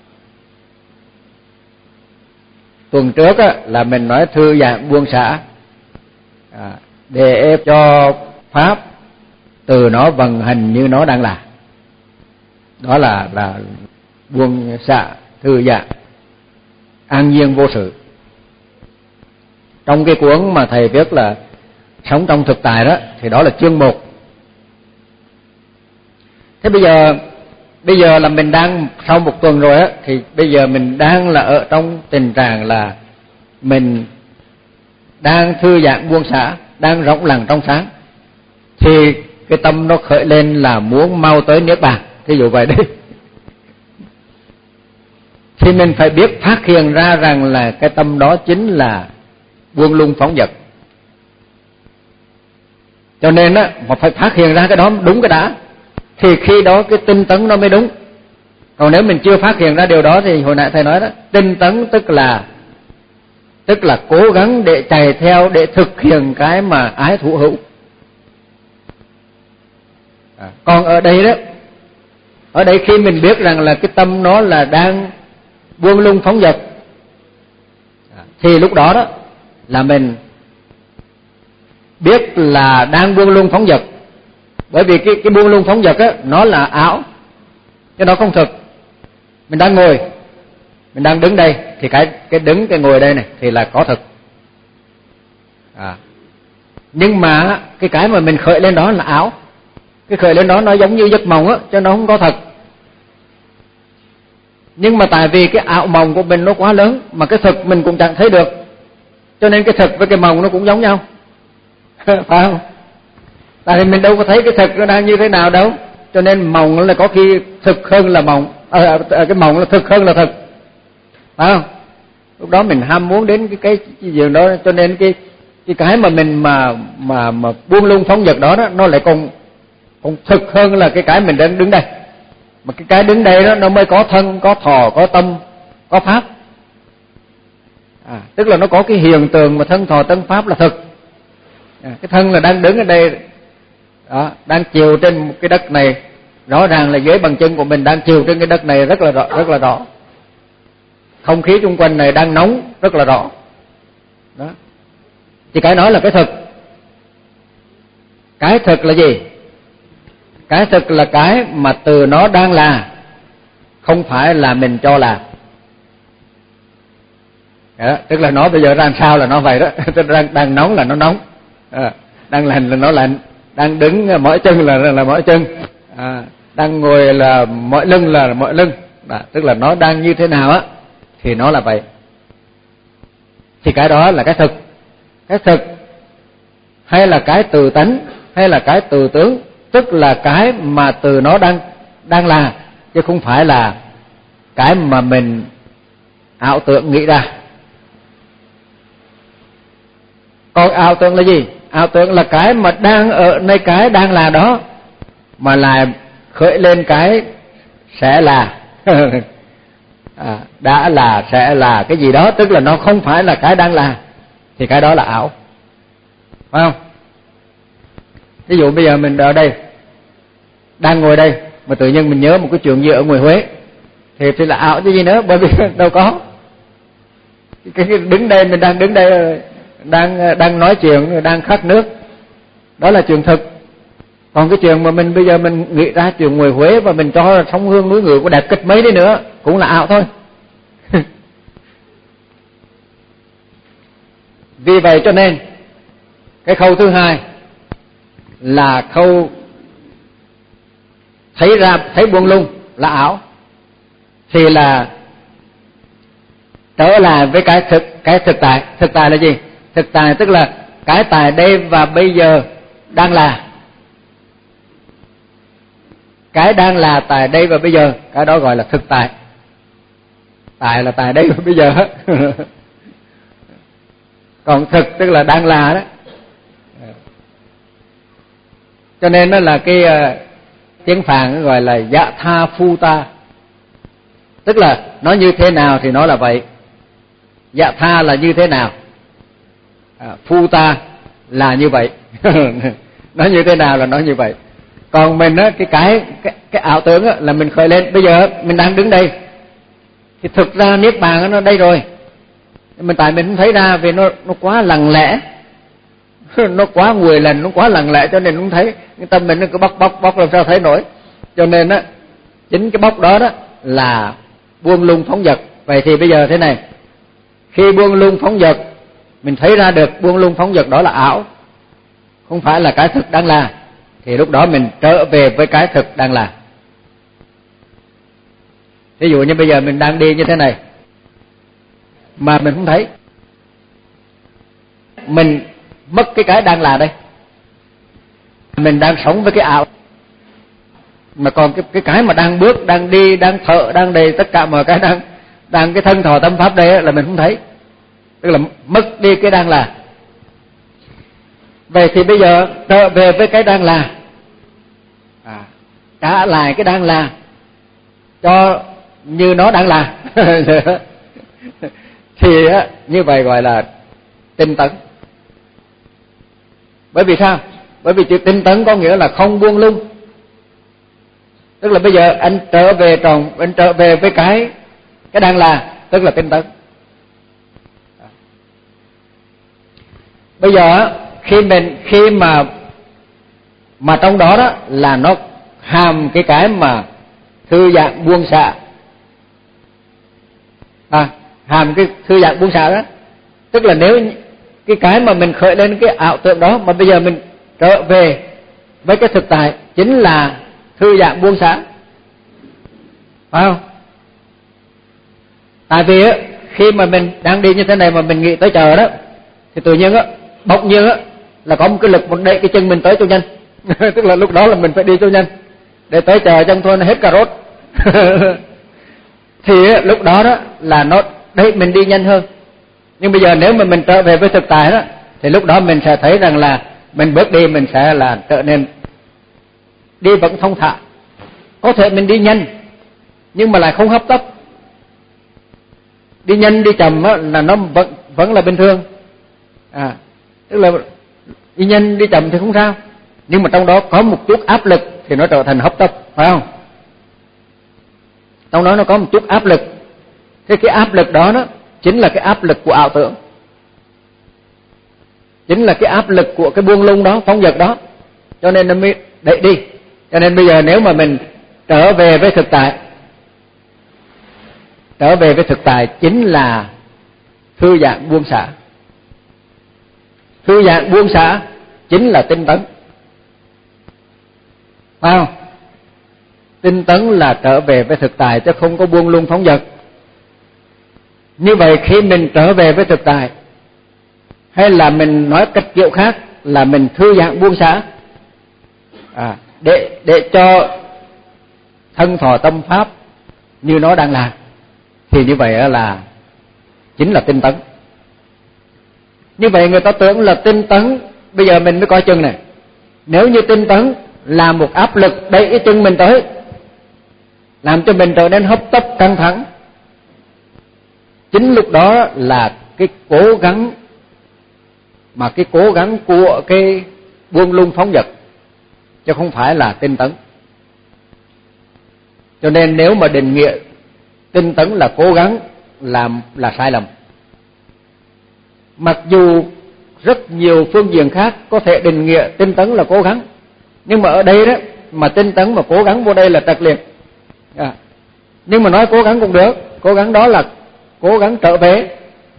Tuần trước á, là mình nói thư giãn buông xả, à, để cho pháp từ nó vận hành như nó đang là. Đó là là buông xả, thư giãn, an nhiên vô sự. Trong cái cuốn mà thầy viết là Sống trong thực tại đó, thì đó là chương một. Thế bây giờ bây giờ là mình đang sau một tuần rồi á, thì bây giờ mình đang là ở trong tình trạng là mình đang thư giãn buông xả, đang rộng lặng trong sáng. thì cái tâm nó khởi lên là muốn mau tới niết bàn, thí dụ vậy đấy. Thì mình phải biết phát hiện ra rằng là cái tâm đó chính là buông lung phóng dật. Cho nên á, mà phải phát hiện ra cái đó đúng cái đã, thì khi đó cái tinh tấn nó mới đúng. Còn nếu mình chưa phát hiện ra điều đó thì hồi nãy thầy nói đó, tinh tấn tức là tức là cố gắng để chạy theo, để thực hiện cái mà ái thủ hữu. À, còn ở đây đó, ở đây khi mình biết rằng là cái tâm nó là đang buông lung phóng dật, à, thì lúc đó đó là mình biết là đang buông lung phóng dật. Bởi vì cái cái buông lung phóng dật á, nó là ảo, chứ nó không thực. Mình đang ngồi, mình đang đứng đây, thì cái cái đứng cái ngồi đây này thì là có thực. À, nhưng mà cái cái mà mình khởi lên đó là ảo. Cái khởi lên đó nó giống như giấc mộng á, chứ nó không có thật. Nhưng mà tại vì cái ảo mộng của mình nó quá lớn, mà cái thực mình cũng chẳng thấy được, cho nên cái thực với cái mộng nó cũng giống nhau. Phải không? Tại vì mình đâu có thấy cái thực nó đang như thế nào đâu, cho nên mộng là có khi thực hơn là mộng, à, cái mộng là thực hơn là thực. Phải không? Lúc đó mình ham muốn đến cái cái, cái gì đó, cho nên cái cái cái mà mình mà mà mà buông lung phóng dật đó, đó nó lại còn còn thực hơn là cái cái mình đang đứng đây. Mà cái cái đứng đây đó nó mới có thân, có thọ, có tâm, có pháp. À, tức là nó có cái hiện tượng mà thân thọ tâm pháp là thực. À, cái thân là đang đứng ở đây đó, đang chịu trên cái đất này, rõ ràng là dưới bàn chân của mình đang chịu trên cái đất này rất là rõ, rất là rõ. Không khí xung quanh này đang nóng rất là rõ. Đó. Thì cái nói là cái thực. Cái thực là gì? Cái thực là cái mà từ nó đang là, không phải là mình cho là. Đó, tức là nó bây giờ ra sao là nó vậy đó. đang, đang nóng là nó nóng, à, đang lạnh là nó lạnh, đang đứng mỏi chân là là mỏi chân, à, đang ngồi là mỏi lưng là mỏi lưng. Đó, tức là nó đang như thế nào á thì nó là vậy. Thì cái đó là cái thực. Cái thực hay là cái từ tánh hay là cái từ tướng, tức là cái mà từ nó đang đang là, chứ không phải là cái mà mình ảo tưởng nghĩ ra. Còn ảo tưởng là gì? Ảo tưởng là cái mà đang ở nơi cái đang là đó, mà lại khởi lên cái sẽ là. À, đã là sẽ là cái gì đó, tức là nó không phải là cái đang là, thì cái đó là ảo. Phải không? Ví dụ bây giờ mình ở đây, đang ngồi đây, mà tự nhiên mình nhớ một cái chuyện gì ở ngoài Huế, thì thì là ảo chứ gì nữa, bởi vì đâu có. Cái, cái đứng đây, mình đang đứng đây, đang đang nói chuyện, đang khát nước, đó là chuyện thực. Còn cái chuyện mà mình bây giờ mình nghĩ ra chuyện ngoài Huế và mình cho sông Hương núi Ngự có đẹp kịch mấy đi nữa cũng là ảo thôi. Vì vậy cho nên cái khâu thứ hai là khâu thấy ra, thấy buông lung là ảo, thì là trở lại với cái thực, cái thực tại. Thực tại là gì? Thực tại tức là cái tại đây và bây giờ đang là. Cái đang là tại đây và bây giờ, cái đó gọi là thực tại. Tại là tại đây và bây giờ. Còn thực tức là đang là đó. Cho nên nó là cái uh, tiếng Phạn gọi là dạ tha phu ta, tức là nó như thế nào thì nó là vậy. Dạ tha là như thế nào, à, phu ta là như vậy. Nó như thế nào là nó như vậy. Còn mình á, cái cái cái cái ảo tưởng á, là mình khởi lên. Bây giờ mình đang đứng đây, thì thực ra niết bàn nó đây rồi, mình tại mình không thấy ra vì nó nó quá lặng lẽ. Nó quá nguội lạnh, nó quá lặng lẽ cho nên không thấy. Cái tâm mình nó cứ bóc bóc bóc làm sao thấy nổi. Cho nên á, chính cái bóc đó đó là buông lung phóng dật. Vậy thì bây giờ thế này, khi buông lung phóng dật, mình thấy ra được buông lung phóng dật đó là ảo, không phải là cái thực đang là, thì lúc đó mình trở về với cái thực đang là. Ví dụ như bây giờ mình đang đi như thế này mà mình không thấy, mình mất cái cái đang là đây. mình đang sống với cái ảo, mà còn cái cái cái mà đang bước, đang đi, đang thở, đang đầy tất cả mọi cái đang đang cái thân thọ tâm pháp đây là mình không thấy, tức là mất đi cái đang là. Vậy thì bây giờ trở về với cái đang là, à, trả lại cái đang là cho như nó đang là thì như vậy gọi là tinh tấn. Bởi vì sao? Bởi vì chữ tinh tấn có nghĩa là không buông lung. Tức là bây giờ anh trở về tròn, anh trở về với cái cái đang là, tức là tinh tấn. Bây giờ khi mình khi mà mà trong đó đó là nó hàm cái cái mà thư giãn buông xả, à, hàm cái thư giãn buông xả đó. Tức là nếu cái cái mà mình khởi lên cái ảo tưởng đó mà bây giờ mình trở về với cái thực tại chính là thư giãn buông xả, phải không? Tại vì á, khi mà mình đang đi như thế này mà mình nghĩ tới chờ đó, thì tự nhiên á, bỗng nhiên á là có một cái lực một đẩy cái chân mình tới cho nhanh tức là lúc đó là mình phải đi cho nhanh để tới chờ trong thôi nó hết cà rốt thì á, lúc đó đó là nó đẩy mình đi nhanh hơn. Nhưng bây giờ nếu mà mình trở về với thực tại đó, thì lúc đó mình sẽ thấy rằng là mình bước đi mình sẽ là trở nên đi vẫn thông thả. Có thể mình đi nhanh nhưng mà lại không hấp tấp. Đi nhanh đi chậm á, là nó vẫn vẫn là bình thường. À, tức là đi nhanh đi chậm thì không sao, nhưng mà trong đó có một chút áp lực thì nó trở thành hấp tấp, phải không? Trong đó nó có một chút áp lực. Thế cái áp lực đó đó chính là cái áp lực của ảo tưởng, chính là cái áp lực của cái buông lung đó, phóng dật đó, cho nên nó mới đẩy đi. Cho nên bây giờ nếu mà mình trở về với thực tại, trở về với thực tại chính là thư giãn buông xả. Thư giãn buông xả chính là tinh tấn, phải không? Tinh tấn là trở về với thực tại chứ không có buông lung phóng dật. Như vậy khi mình trở về với thực tại, hay là mình nói cách kiểu khác là mình thư giãn buông xả, à, để để cho thân thọ tâm pháp như nó đang là, thì như vậy là chính là tinh tấn. Như vậy người ta tưởng là tinh tấn, bây giờ mình mới coi chừng này, nếu như tinh tấn là một áp lực đẩy cái chân mình tới, làm cho mình trở nên hấp tấp căng thẳng, chính lúc đó là cái cố gắng, mà cái cố gắng của cái buông lung phóng dật, chứ không phải là tinh tấn. Cho nên nếu mà định nghĩa tinh tấn là cố gắng làm là sai lầm. Mặc dù rất nhiều phương diện khác có thể định nghĩa tinh tấn là cố gắng, nhưng mà ở đây đó mà tinh tấn mà cố gắng vô đây là trật liệt. À, nhưng mà nói cố gắng cũng được, cố gắng đó là cố gắng trở về.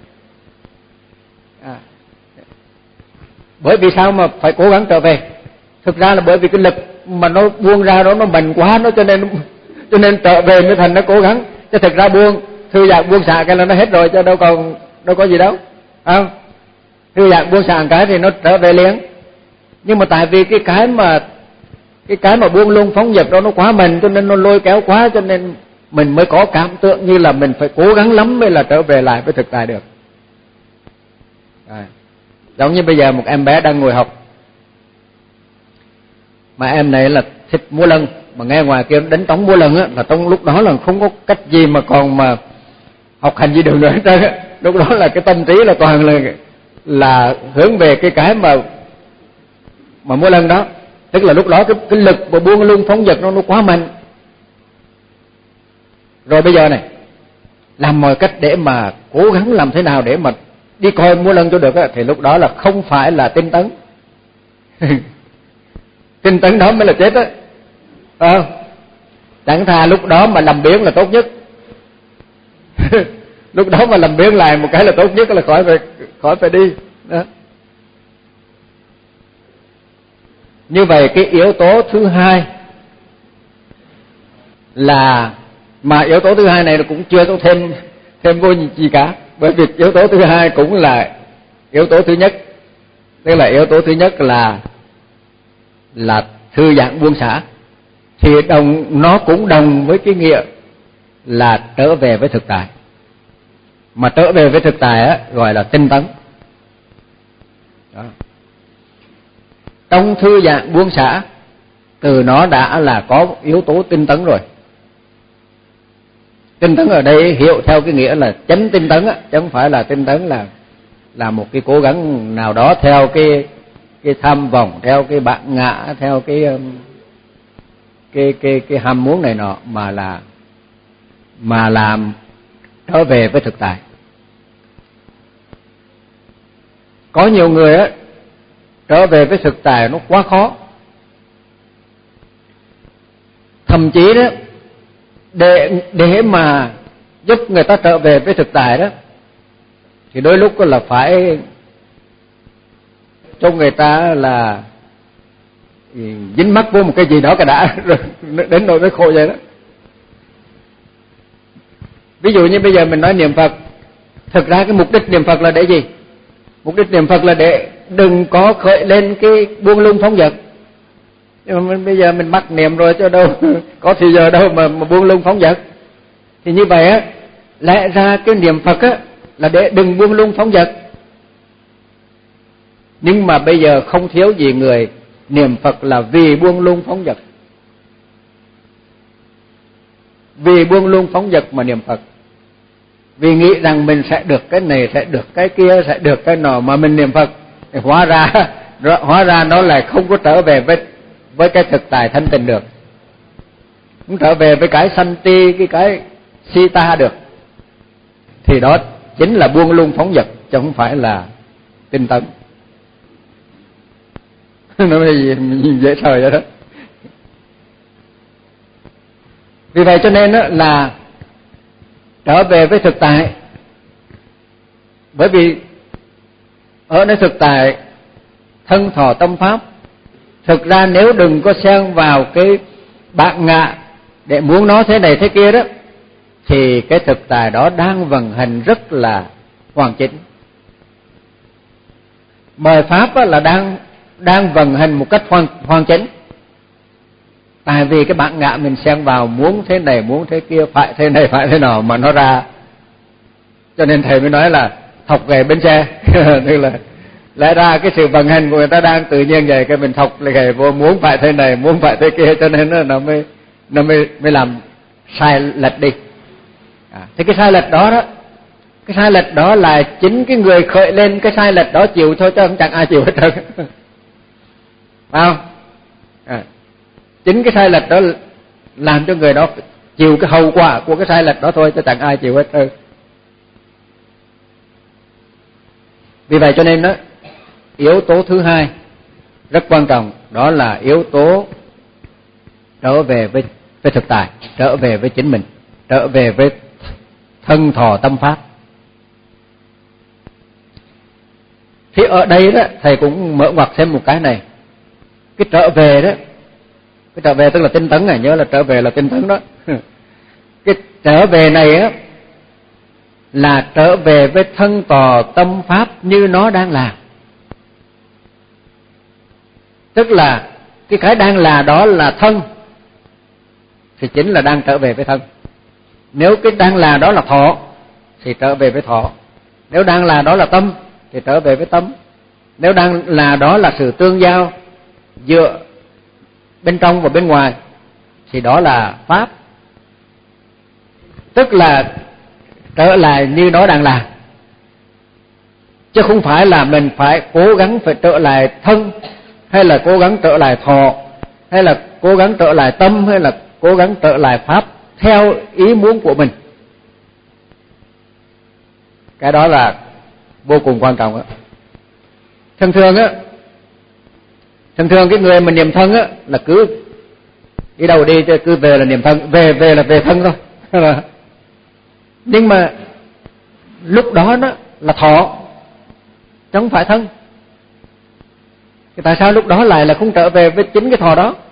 À, bởi vì sao mà phải cố gắng trở về? Thực ra là bởi vì cái lực mà nó buông ra đó nó mạnh quá, nó cho nên cho nên trở về mới thành nó cố gắng. Chứ thực ra buông thư giãn buông xả cái là nó hết rồi, chứ đâu còn đâu có gì đâu, không? Thư giãn buông xả cái thì nó trở về liền. Nhưng mà tại vì cái cái mà cái cái mà buông lung phóng dật đó nó quá mạnh, cho nên nó lôi kéo quá, cho nên mình mới có cảm tưởng như là mình phải cố gắng lắm mới là trở về lại với thực tại được. À, giống như bây giờ một em bé đang ngồi học, mà em này là thích múa lân, mà nghe ngoài kia đánh trống múa lân á, là trong lúc đó là không có cách gì mà còn mà học hành gì được nữa hết trơn á. Lúc đó là cái tâm trí là toàn là là hướng về cái cái mà mà múa lân đó. Tức là lúc đó cái cái lực và buông lung phóng dật nó nó quá mạnh. Rồi bây giờ này, làm mọi cách để mà cố gắng làm thế nào để mà đi coi múa lân cho được á, thì lúc đó là không phải là tinh tấn. Tinh tấn đó mới là chết á, phải không? Chẳng thà lúc đó mà làm biếng là tốt nhất. Lúc đó mà làm biếng lại một cái là tốt nhất, là khỏi phải khỏi phải đi đó. Như vậy cái yếu tố thứ hai là, mà yếu tố thứ hai này cũng chưa có thêm thêm vô gì cả, bởi vì yếu tố thứ hai cũng là yếu tố thứ nhất. Tức là yếu tố thứ nhất là là thư giãn buông xả, thì đồng nó cũng đồng với cái nghĩa là trở về với thực tại. Mà trở về với thực tại á, gọi là tinh tấn. Đó. Trong thư giãn buông xả, từ nó đã là có yếu tố tinh tấn rồi. Tinh tấn ở đây hiểu theo cái nghĩa là chánh tinh tấn á, chứ không phải là tinh tấn là là một cái cố gắng nào đó theo cái cái tham vọng, theo cái bản ngã, theo cái cái cái cái ham muốn này nọ, mà là mà làm trở về với thực tại. Có nhiều người á trở về với thực tại nó quá khó. Thậm chí đó để để mà giúp người ta trở về với thực tại đó thì đôi lúc là phải cho người ta là dính mắc vô một cái gì đó cái đã rồi đến nỗi mới khổ vậy đó. Ví dụ như bây giờ mình nói niệm Phật, thực ra cái mục đích niệm Phật là để gì? Mục đích niệm Phật là để đừng có khởi lên cái buông lung phóng dật. Nhưng mà bây giờ mình mắc niệm rồi chứ đâu có thì giờ đâu mà, mà buông lung phóng dật. Thì như vậy á, lẽ ra cái niệm Phật á là để đừng buông lung phóng dật. Nhưng mà bây giờ không thiếu gì người niệm Phật là vì buông lung phóng dật. Vì buông lung phóng dật mà niệm Phật. Vì nghĩ rằng mình sẽ được cái này, sẽ được cái kia, sẽ được cái nọ mà mình niệm Phật. Thì hóa ra hóa ra nó lại không có trở về với với cái thực tại thanh tịnh được. Không trở về với cái sanh ti, cái cái si ta được. Thì đó chính là buông lung phóng dật, chứ không phải là tinh tấn. Nó mới dễ sợ vậy đó. Vì vậy cho nên đó là trở về với thực tại. Bởi vì ở nơi thực tại thân thọ tâm pháp, thực ra nếu đừng có xen vào cái bản ngã để muốn nó thế này thế kia đó, thì cái thực tại đó đang vận hành rất là hoàn chỉnh. Mời pháp là đang đang vận hành một cách hoàn hoàn chỉnh. Tại vì cái bản ngã mình xen vào muốn thế này, muốn thế kia, phải thế này, phải thế nọ mà nó ra. Cho nên thầy mới nói là thọc ghề bên xe. Tức là lẽ ra cái sự vận hành của người ta đang tự nhiên vậy, cái mình thọc lại ghề vô muốn phải thế này, muốn phải thế kia, cho nên nó, nó mới nó mới mới làm sai lệch đi. À, thì cái sai lệch đó đó, cái sai lệch đó là chính cái người khởi lên cái sai lệch đó chịu thôi, chứ không chẳng ai chịu hết trơn. Phải không? À, chính cái sai lệch đó làm cho người đó chịu cái hậu quả của cái sai lệch đó thôi, chứ chẳng ai chịu hết trơn. Vì vậy cho nên đó, yếu tố thứ hai rất quan trọng, đó là yếu tố trở về với, với thực tại, trở về với chính mình, trở về với thân thọ tâm pháp. Thì ở đây đó thầy cũng mở ngoặt thêm một cái này. Cái trở về đó, cái trở về tức là tinh tấn này, nhớ là trở về là tinh tấn đó. Cái trở về này á là trở về với thân tò tâm pháp như nó đang là. Tức là cái cái đang là đó là thân, thì chính là đang trở về với thân. Nếu cái đang là đó là thọ thì trở về với thọ. Nếu đang là đó là tâm thì trở về với tâm. Nếu đang là đó là sự tương giao giữa bên trong và bên ngoài thì đó là pháp. Tức là trở lại như nó đang là, chứ không phải là mình phải cố gắng phải trở lại thân, hay là cố gắng trở lại thọ, hay là cố gắng trở lại tâm, hay là cố gắng trở lại pháp theo ý muốn của mình. Cái đó là vô cùng quan trọng á. Thường thường á, thường thường cái người mà niệm thân á là cứ đi đâu đi cứ về là niệm thân, về về là về thân thôi. Nhưng mà lúc đó nó là thọ, chứ không phải thân. Thì tại sao lúc đó lại là không trở về với chính cái thọ đó?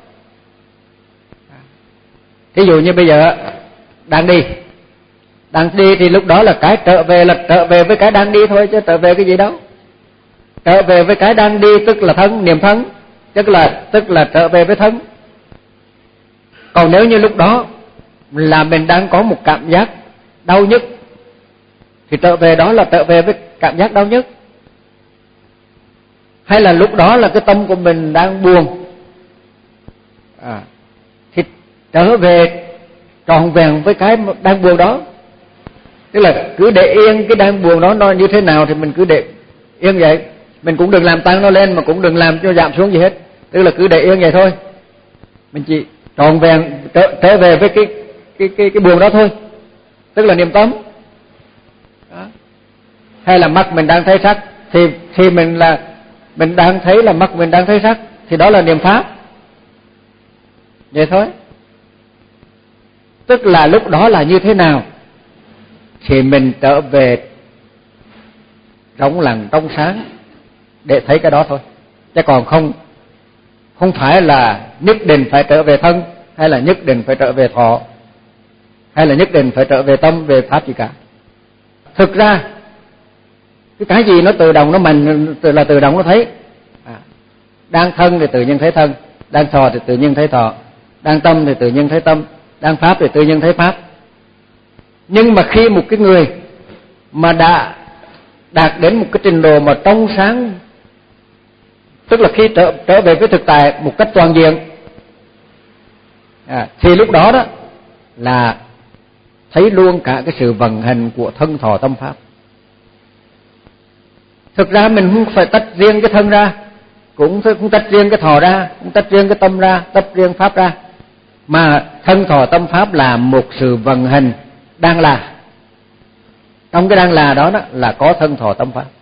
Ví dụ như bây giờ đang đi, đang đi thì lúc đó là cái trở về là trở về với cái đang đi thôi, chứ trở về cái gì đâu. Trở về với cái đang đi tức là thân, niệm thân. tức là tức là trở về với thân. Còn nếu như lúc đó là mình đang có một cảm giác đau nhức thì trở về đó là trở về với cảm giác đau nhức. Hay là lúc đó là cái tâm của mình đang buồn, à, thì trở về trọn vẹn với cái đang buồn đó. Tức là cứ để yên cái đang buồn đó nó như thế nào thì mình cứ để yên vậy. Mình cũng đừng làm tăng nó lên mà cũng đừng làm cho giảm xuống gì hết. Tức là cứ để yên vậy thôi. Mình chỉ trọn vẹn trở, trở về với cái cái cái cái buồn đó thôi. Tức là niệm tâm. Đó. Hay là mắt mình đang thấy sắc thì thì mình là mình đang thấy là mắt mình đang thấy sắc thì đó là niệm pháp. Vậy thôi. Tức là lúc đó là như thế nào thì mình trở về rỗng lặng trong sáng để thấy cái đó thôi. Chứ còn không không phải là nhất định phải trở về thân, hay là nhất định phải trở về thọ, hay là nhất định phải trở về tâm, về pháp gì cả. Thực ra cái cái gì nó tự động nó mạnh là tự động nó thấy. À, đang thân thì tự nhiên thấy thân, đang thọ thì tự nhiên thấy thọ, đang tâm thì tự nhiên thấy tâm, đang pháp thì tự nhiên thấy pháp. Nhưng mà khi một cái người mà đã đạt đến một cái trình độ mà trong sáng, tức là khi trở, trở về với thực tại một cách toàn diện, à, thì lúc đó đó là thấy luôn cả cái sự vận hành của thân thọ tâm pháp. Thực ra mình không phải tách riêng cái thân ra, cũng không tách riêng cái thọ ra, cũng tách riêng cái tâm ra, tách riêng pháp ra, mà thân thọ tâm pháp là một sự vận hành đang là. Trong cái đang là đó, đó là có thân thọ tâm pháp.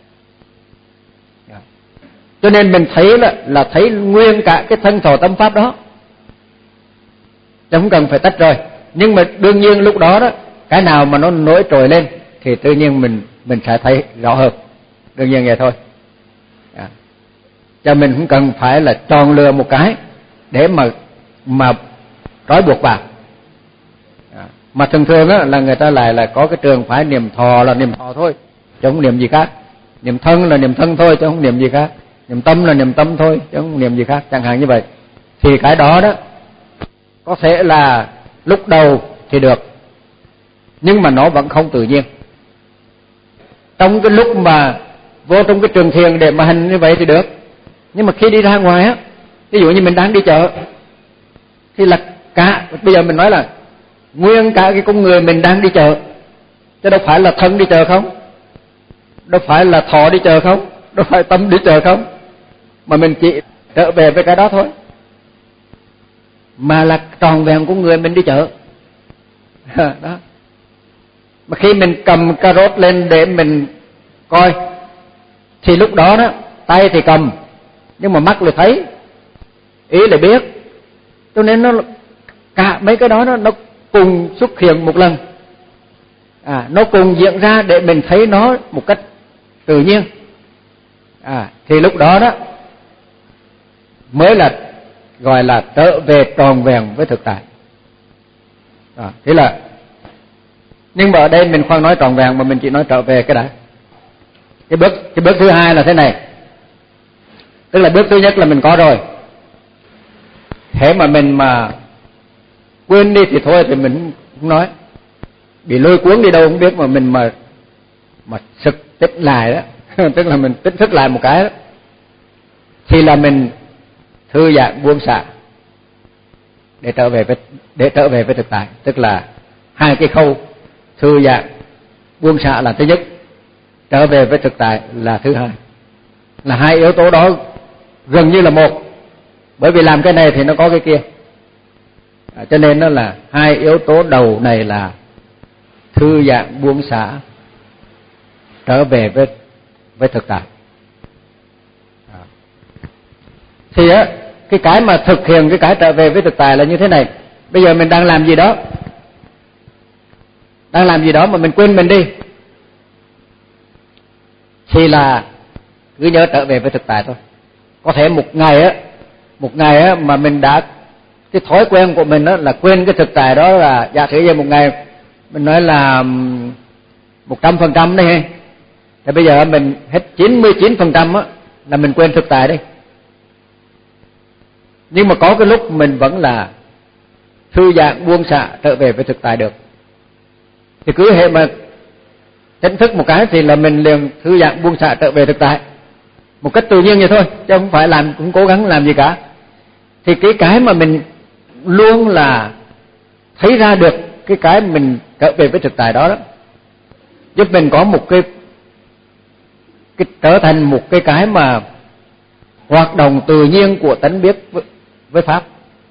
Cho nên mình thấy là, là thấy nguyên cả cái thân thọ tâm pháp đó, chứ không cần phải tách rồi. Nhưng mà đương nhiên lúc đó đó, cái nào mà nó nổi trội lên thì tự nhiên mình mình sẽ thấy rõ hơn. Đương nhiên vậy thôi. À. Cho mình không cần phải là tròn lừa một cái để mà mà trói buộc vào. À. Mà thường thường á là người ta lại là có cái trường phái niệm thọ là niệm thọ thôi, chứ không niệm gì khác. Niệm thân là niệm thân thôi, chứ không niệm gì khác. Niệm tâm là niệm tâm thôi, chứ không niệm gì khác, chẳng hạn như vậy. Thì cái đó đó có thể là lúc đầu thì được, nhưng mà nó vẫn không tự nhiên. Trong cái lúc mà vô trong cái trường thiền để mà hành như vậy thì được, nhưng mà khi đi ra ngoài á, ví dụ như mình đang đi chợ thì là cả, bây giờ mình nói là nguyên cả cái con người mình đang đi chợ, chứ đâu phải là thân đi chợ không, đâu phải là thọ đi chợ không, đâu phải tâm đi chợ không, mà mình chỉ trở về với cái đó thôi, mà là tròn vẹn của người mình đi chợ. Đó. Mà khi mình cầm cà rốt lên để mình coi thì lúc đó đó tay thì cầm nhưng mà mắt lại thấy, ý lại biết, cho nên nó cả mấy cái đó nó, nó cùng xuất hiện một lần, à, nó cùng diễn ra để mình thấy nó một cách tự nhiên, à, thì lúc đó đó mới là gọi là trở về tròn vẹn với thực tại. À, thế là, nhưng mà ở đây mình khoan nói tròn vẹn mà mình chỉ nói trở về cái đã. Cái bước cái bước thứ hai là thế này, tức là bước thứ nhất là mình có rồi, thế mà mình mà quên đi thì thôi thì mình không nói, bị lôi cuốn đi đâu không biết, mà mình mà mà sực tỉnh lại đó tức là mình tỉnh thức lại một cái đó, thì là mình thư giãn buông xả để trở về với để trở về với thực tại. Tức là hai cái khâu thư giãn buông xả là thứ nhất, trở về với thực tại là thứ hai, là hai yếu tố đó gần như là một, bởi vì làm cái này thì nó có cái kia, à, cho nên nó là hai yếu tố đầu này là thư giãn buông xả, trở về với với thực tại. À. Thì á, cái cái mà thực hiện cái cái trở về với thực tại là như thế này. Bây giờ mình đang làm gì đó, đang làm gì đó mà mình quên mình đi, thì là cứ nhớ trở về với thực tại thôi. Có thể một ngày á, một ngày á mà mình đã, cái thói quen của mình đó là quên cái thực tại đó, là giả sử như một ngày mình nói là một trăm phần trăm đấy, thì bây giờ mình hết chín mươi chín phần trăm á là mình quên thực tại đi. Nhưng mà có cái lúc mình vẫn là thư giãn buông xả trở về với thực tại được. Thì cứ hệ mà tỉnh thức một cái thì là mình liền thư giãn buông xả trở về thực tại một cách tự nhiên vậy thôi, chứ không phải làm cũng cố gắng làm gì cả. Thì cái cái mà mình luôn là thấy ra được cái cái mình trở về với thực tại đó đó, giúp mình có một cái cái trở thành một cái cái mà hoạt động tự nhiên của tánh biết với, với pháp.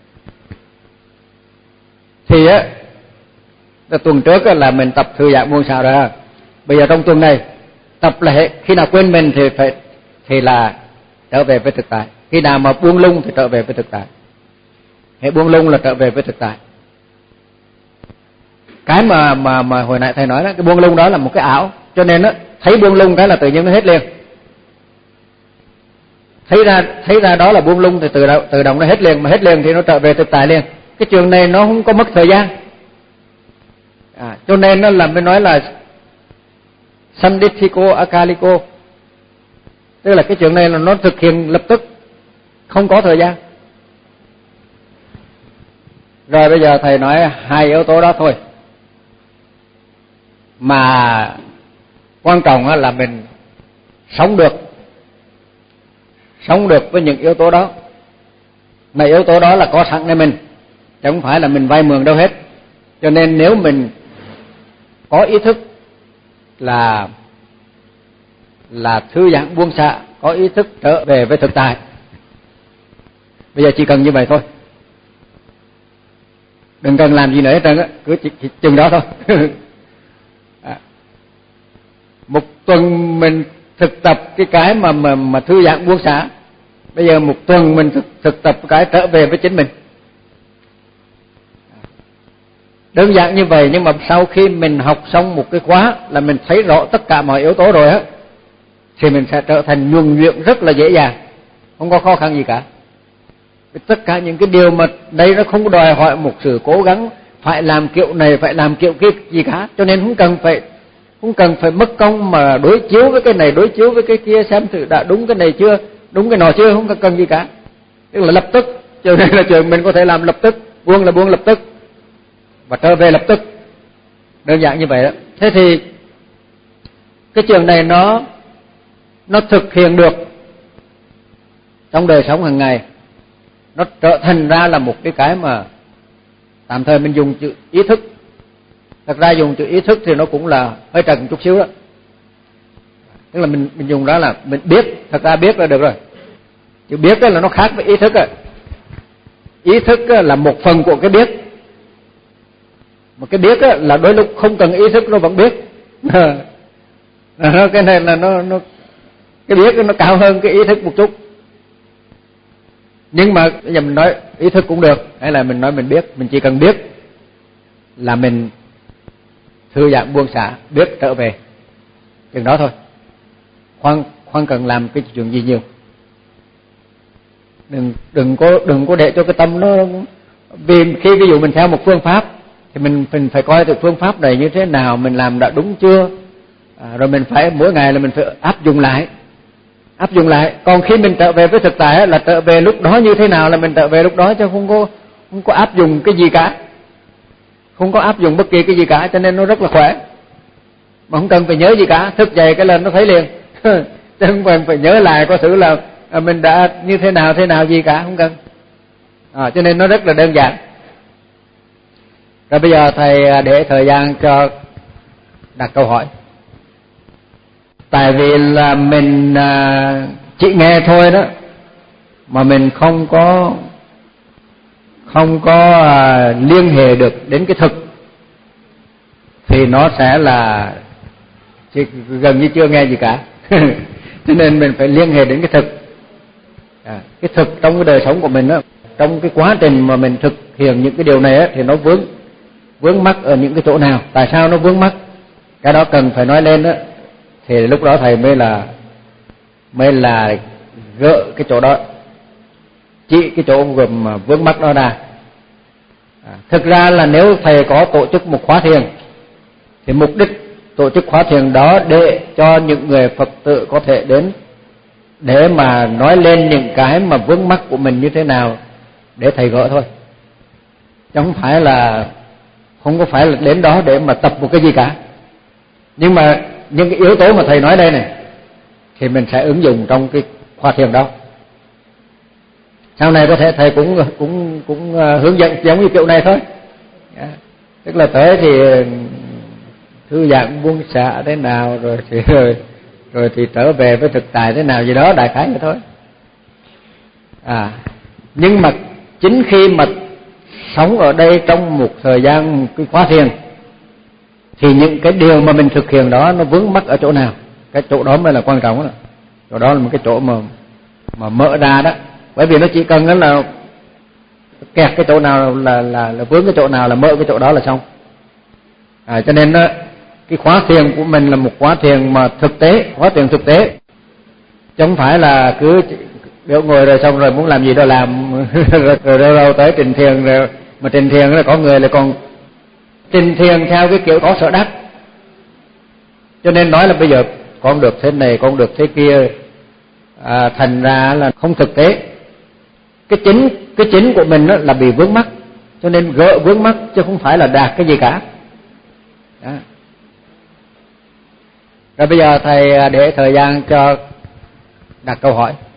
Thì á, tuần trước là mình tập thư giãn buông xả rồi. Bây giờ trong tuần này tập là khi nào quên mình thì phải thì là trở về với thực tại. Khi nào mà buông lung thì trở về với thực tại. Hệ buông lung là trở về với thực tại. Cái mà mà mà hồi nãy thầy nói đó, cái buông lung đó là một cái ảo, cho nên á thấy buông lung cái là tự nhiên nó hết liền. Thấy ra thấy ra đó là buông lung thì tự động tự động nó hết liền, mà hết liền thì nó trở về thực tại liền. Cái trường này nó không có mất thời gian. À, cho nên nó là mới nói là Sandithiko Akaliko, tức là cái chuyện này là nó thực hiện lập tức, không có thời gian. Rồi bây giờ thầy nói hai yếu tố đó thôi, mà quan trọng là mình sống được, sống được với những yếu tố đó. Mà yếu tố đó là có sẵnในmình, chứ không phải là mình vay mượn đâu hết. Cho nên nếu mình có ý thức là là thư giãn buông xả, có ý thức trở về với thực tại, bây giờ chỉ cần như vậy thôi, đừng cần làm gì nữa hết trơn á, cứ chỉ, chỉ chừng đó thôi. À, một tuần mình thực tập cái cái mà mà mà thư giãn buông xả, bây giờ một tuần mình thực, thực tập cái trở về với chính mình. Đơn giản như vậy, nhưng mà sau khi mình học xong một cái khóa là mình thấy rõ tất cả mọi yếu tố rồi á, thì mình sẽ trở thành nhuần nhuyễn rất là dễ dàng, không có khó khăn gì cả. Tất cả những cái điều mà đây nó không đòi hỏi một sự cố gắng phải làm kiểu này, phải làm kiểu kia gì cả, cho nên không cần phải không cần phải mất công mà đối chiếu với cái này, đối chiếu với cái kia xem thử đã đúng cái này chưa, đúng cái nọ chưa, không cần gì cả. Tức là lập tức, cho nên là chuyện mình có thể làm lập tức, buông là buông lập tức và trở về lập tức, đơn giản như vậy đó. Thế thì cái chuyện này nó nó thực hiện được trong đời sống hàng ngày, nó trở thành ra là một cái cái mà tạm thời mình dùng chữ ý thức. Thật ra dùng chữ ý thức thì nó cũng là hơi trần chút xíu đó, tức là mình mình dùng đó là mình biết, thật ra biết là được rồi. Chữ biết đó là nó khác với ý thức rồi. Ý thức là một phần của cái biết, mà cái biết là đôi lúc không cần ý thức nó vẫn biết. Cái này là nó nó cái biết nó cao hơn cái ý thức một chút. Nhưng mà bây giờ mình nói ý thức cũng được, hay là mình nói mình biết, mình chỉ cần biết là mình thư giãn buông xả, biết trở về chừng đó thôi, khoan khoan cần làm cái chuyện gì nhiều. Đừng đừng có đừng có để cho cái tâm nó, vì khi ví dụ mình theo một phương pháp thì mình mình phải coi được phương pháp này như thế nào, mình làm đã đúng chưa, à, rồi mình phải mỗi ngày là mình phải áp dụng lại, áp dụng lại. Còn khi mình trở về với thực tại là trở về lúc đó như thế nào là mình trở về lúc đó, chứ không có không có áp dụng cái gì cả, không có áp dụng bất kỳ cái gì cả, cho nên nó rất là khỏe, mà không cần phải nhớ gì cả, thức dậy cái lên nó thấy liền. Chứ không cần phải nhớ lại có sự là mình đã như thế nào thế nào gì cả, không cần. À, cho nên nó rất là đơn giản. Rồi bây giờ thầy để thời gian cho đặt câu hỏi. Tại vì là mình chỉ nghe thôi đó, mà mình không có không có liên hệ được đến cái thực, thì nó sẽ là gần như chưa nghe gì cả. Cho nên mình phải liên hệ đến cái thực. À, cái thực trong cái đời sống của mình đó, trong cái quá trình mà mình thực hiện những cái điều này á, thì nó vướng vướng mắc ở những cái chỗ nào, tại sao nó vướng mắc, cái đó cần phải nói lên đó, thì lúc đó thầy mới là mới là gỡ cái chỗ đó, chỉ cái chỗ gồm vướng mắc đó ra. À, thực ra là nếu thầy có tổ chức một khóa thiền thì mục đích tổ chức khóa thiền đó để cho những người Phật tử có thể đến để mà nói lên những cái mà vướng mắc của mình như thế nào, để thầy gỡ thôi, chứ không phải là không có phải là đến đó để mà tập một cái gì cả. Nhưng mà những cái yếu tố mà thầy nói đây này thì mình sẽ ứng dụng trong cái khóa thiền đó. Sau này có thể thầy cũng cũng cũng hướng dẫn giống như kiểu này thôi. Tức là tới thì thư giãn buông xả thế nào, rồi thì rồi, rồi thì trở về với thực tại thế nào gì đó, đại khái vậy thôi. À, nhưng mà chính khi mà sống ở đây trong một thời gian cái khóa thiền thì những cái điều mà mình thực hiện đó nó vướng mắc ở chỗ nào, cái chỗ đó mới là quan trọng đó. Chỗ đó là một cái chỗ mà mà mở ra đó, bởi vì nó chỉ cần đó là kẹt cái chỗ nào là là là vướng cái chỗ nào là mở cái chỗ đó là xong. À, cho nên đó, cái khóa thiền của mình là một khóa thiền mà thực tế, khóa thiền thực tế, chứ không phải là cứ đều ngồi rồi xong rồi muốn làm gì đó làm rồi, rồi đâu đâu tới trình thiền rồi, mà trình thiền là có người là còn trình thiền theo cái kiểu có sở đắc, cho nên nói là bây giờ con được thế này, con được thế kia, à, thành ra là không thực tế. Cái chính cái chính của mình đó là bị vướng mắc, cho nên gỡ vướng mắc chứ không phải là đạt cái gì cả. Đó. Rồi bây giờ thầy để thời gian cho đặt câu hỏi.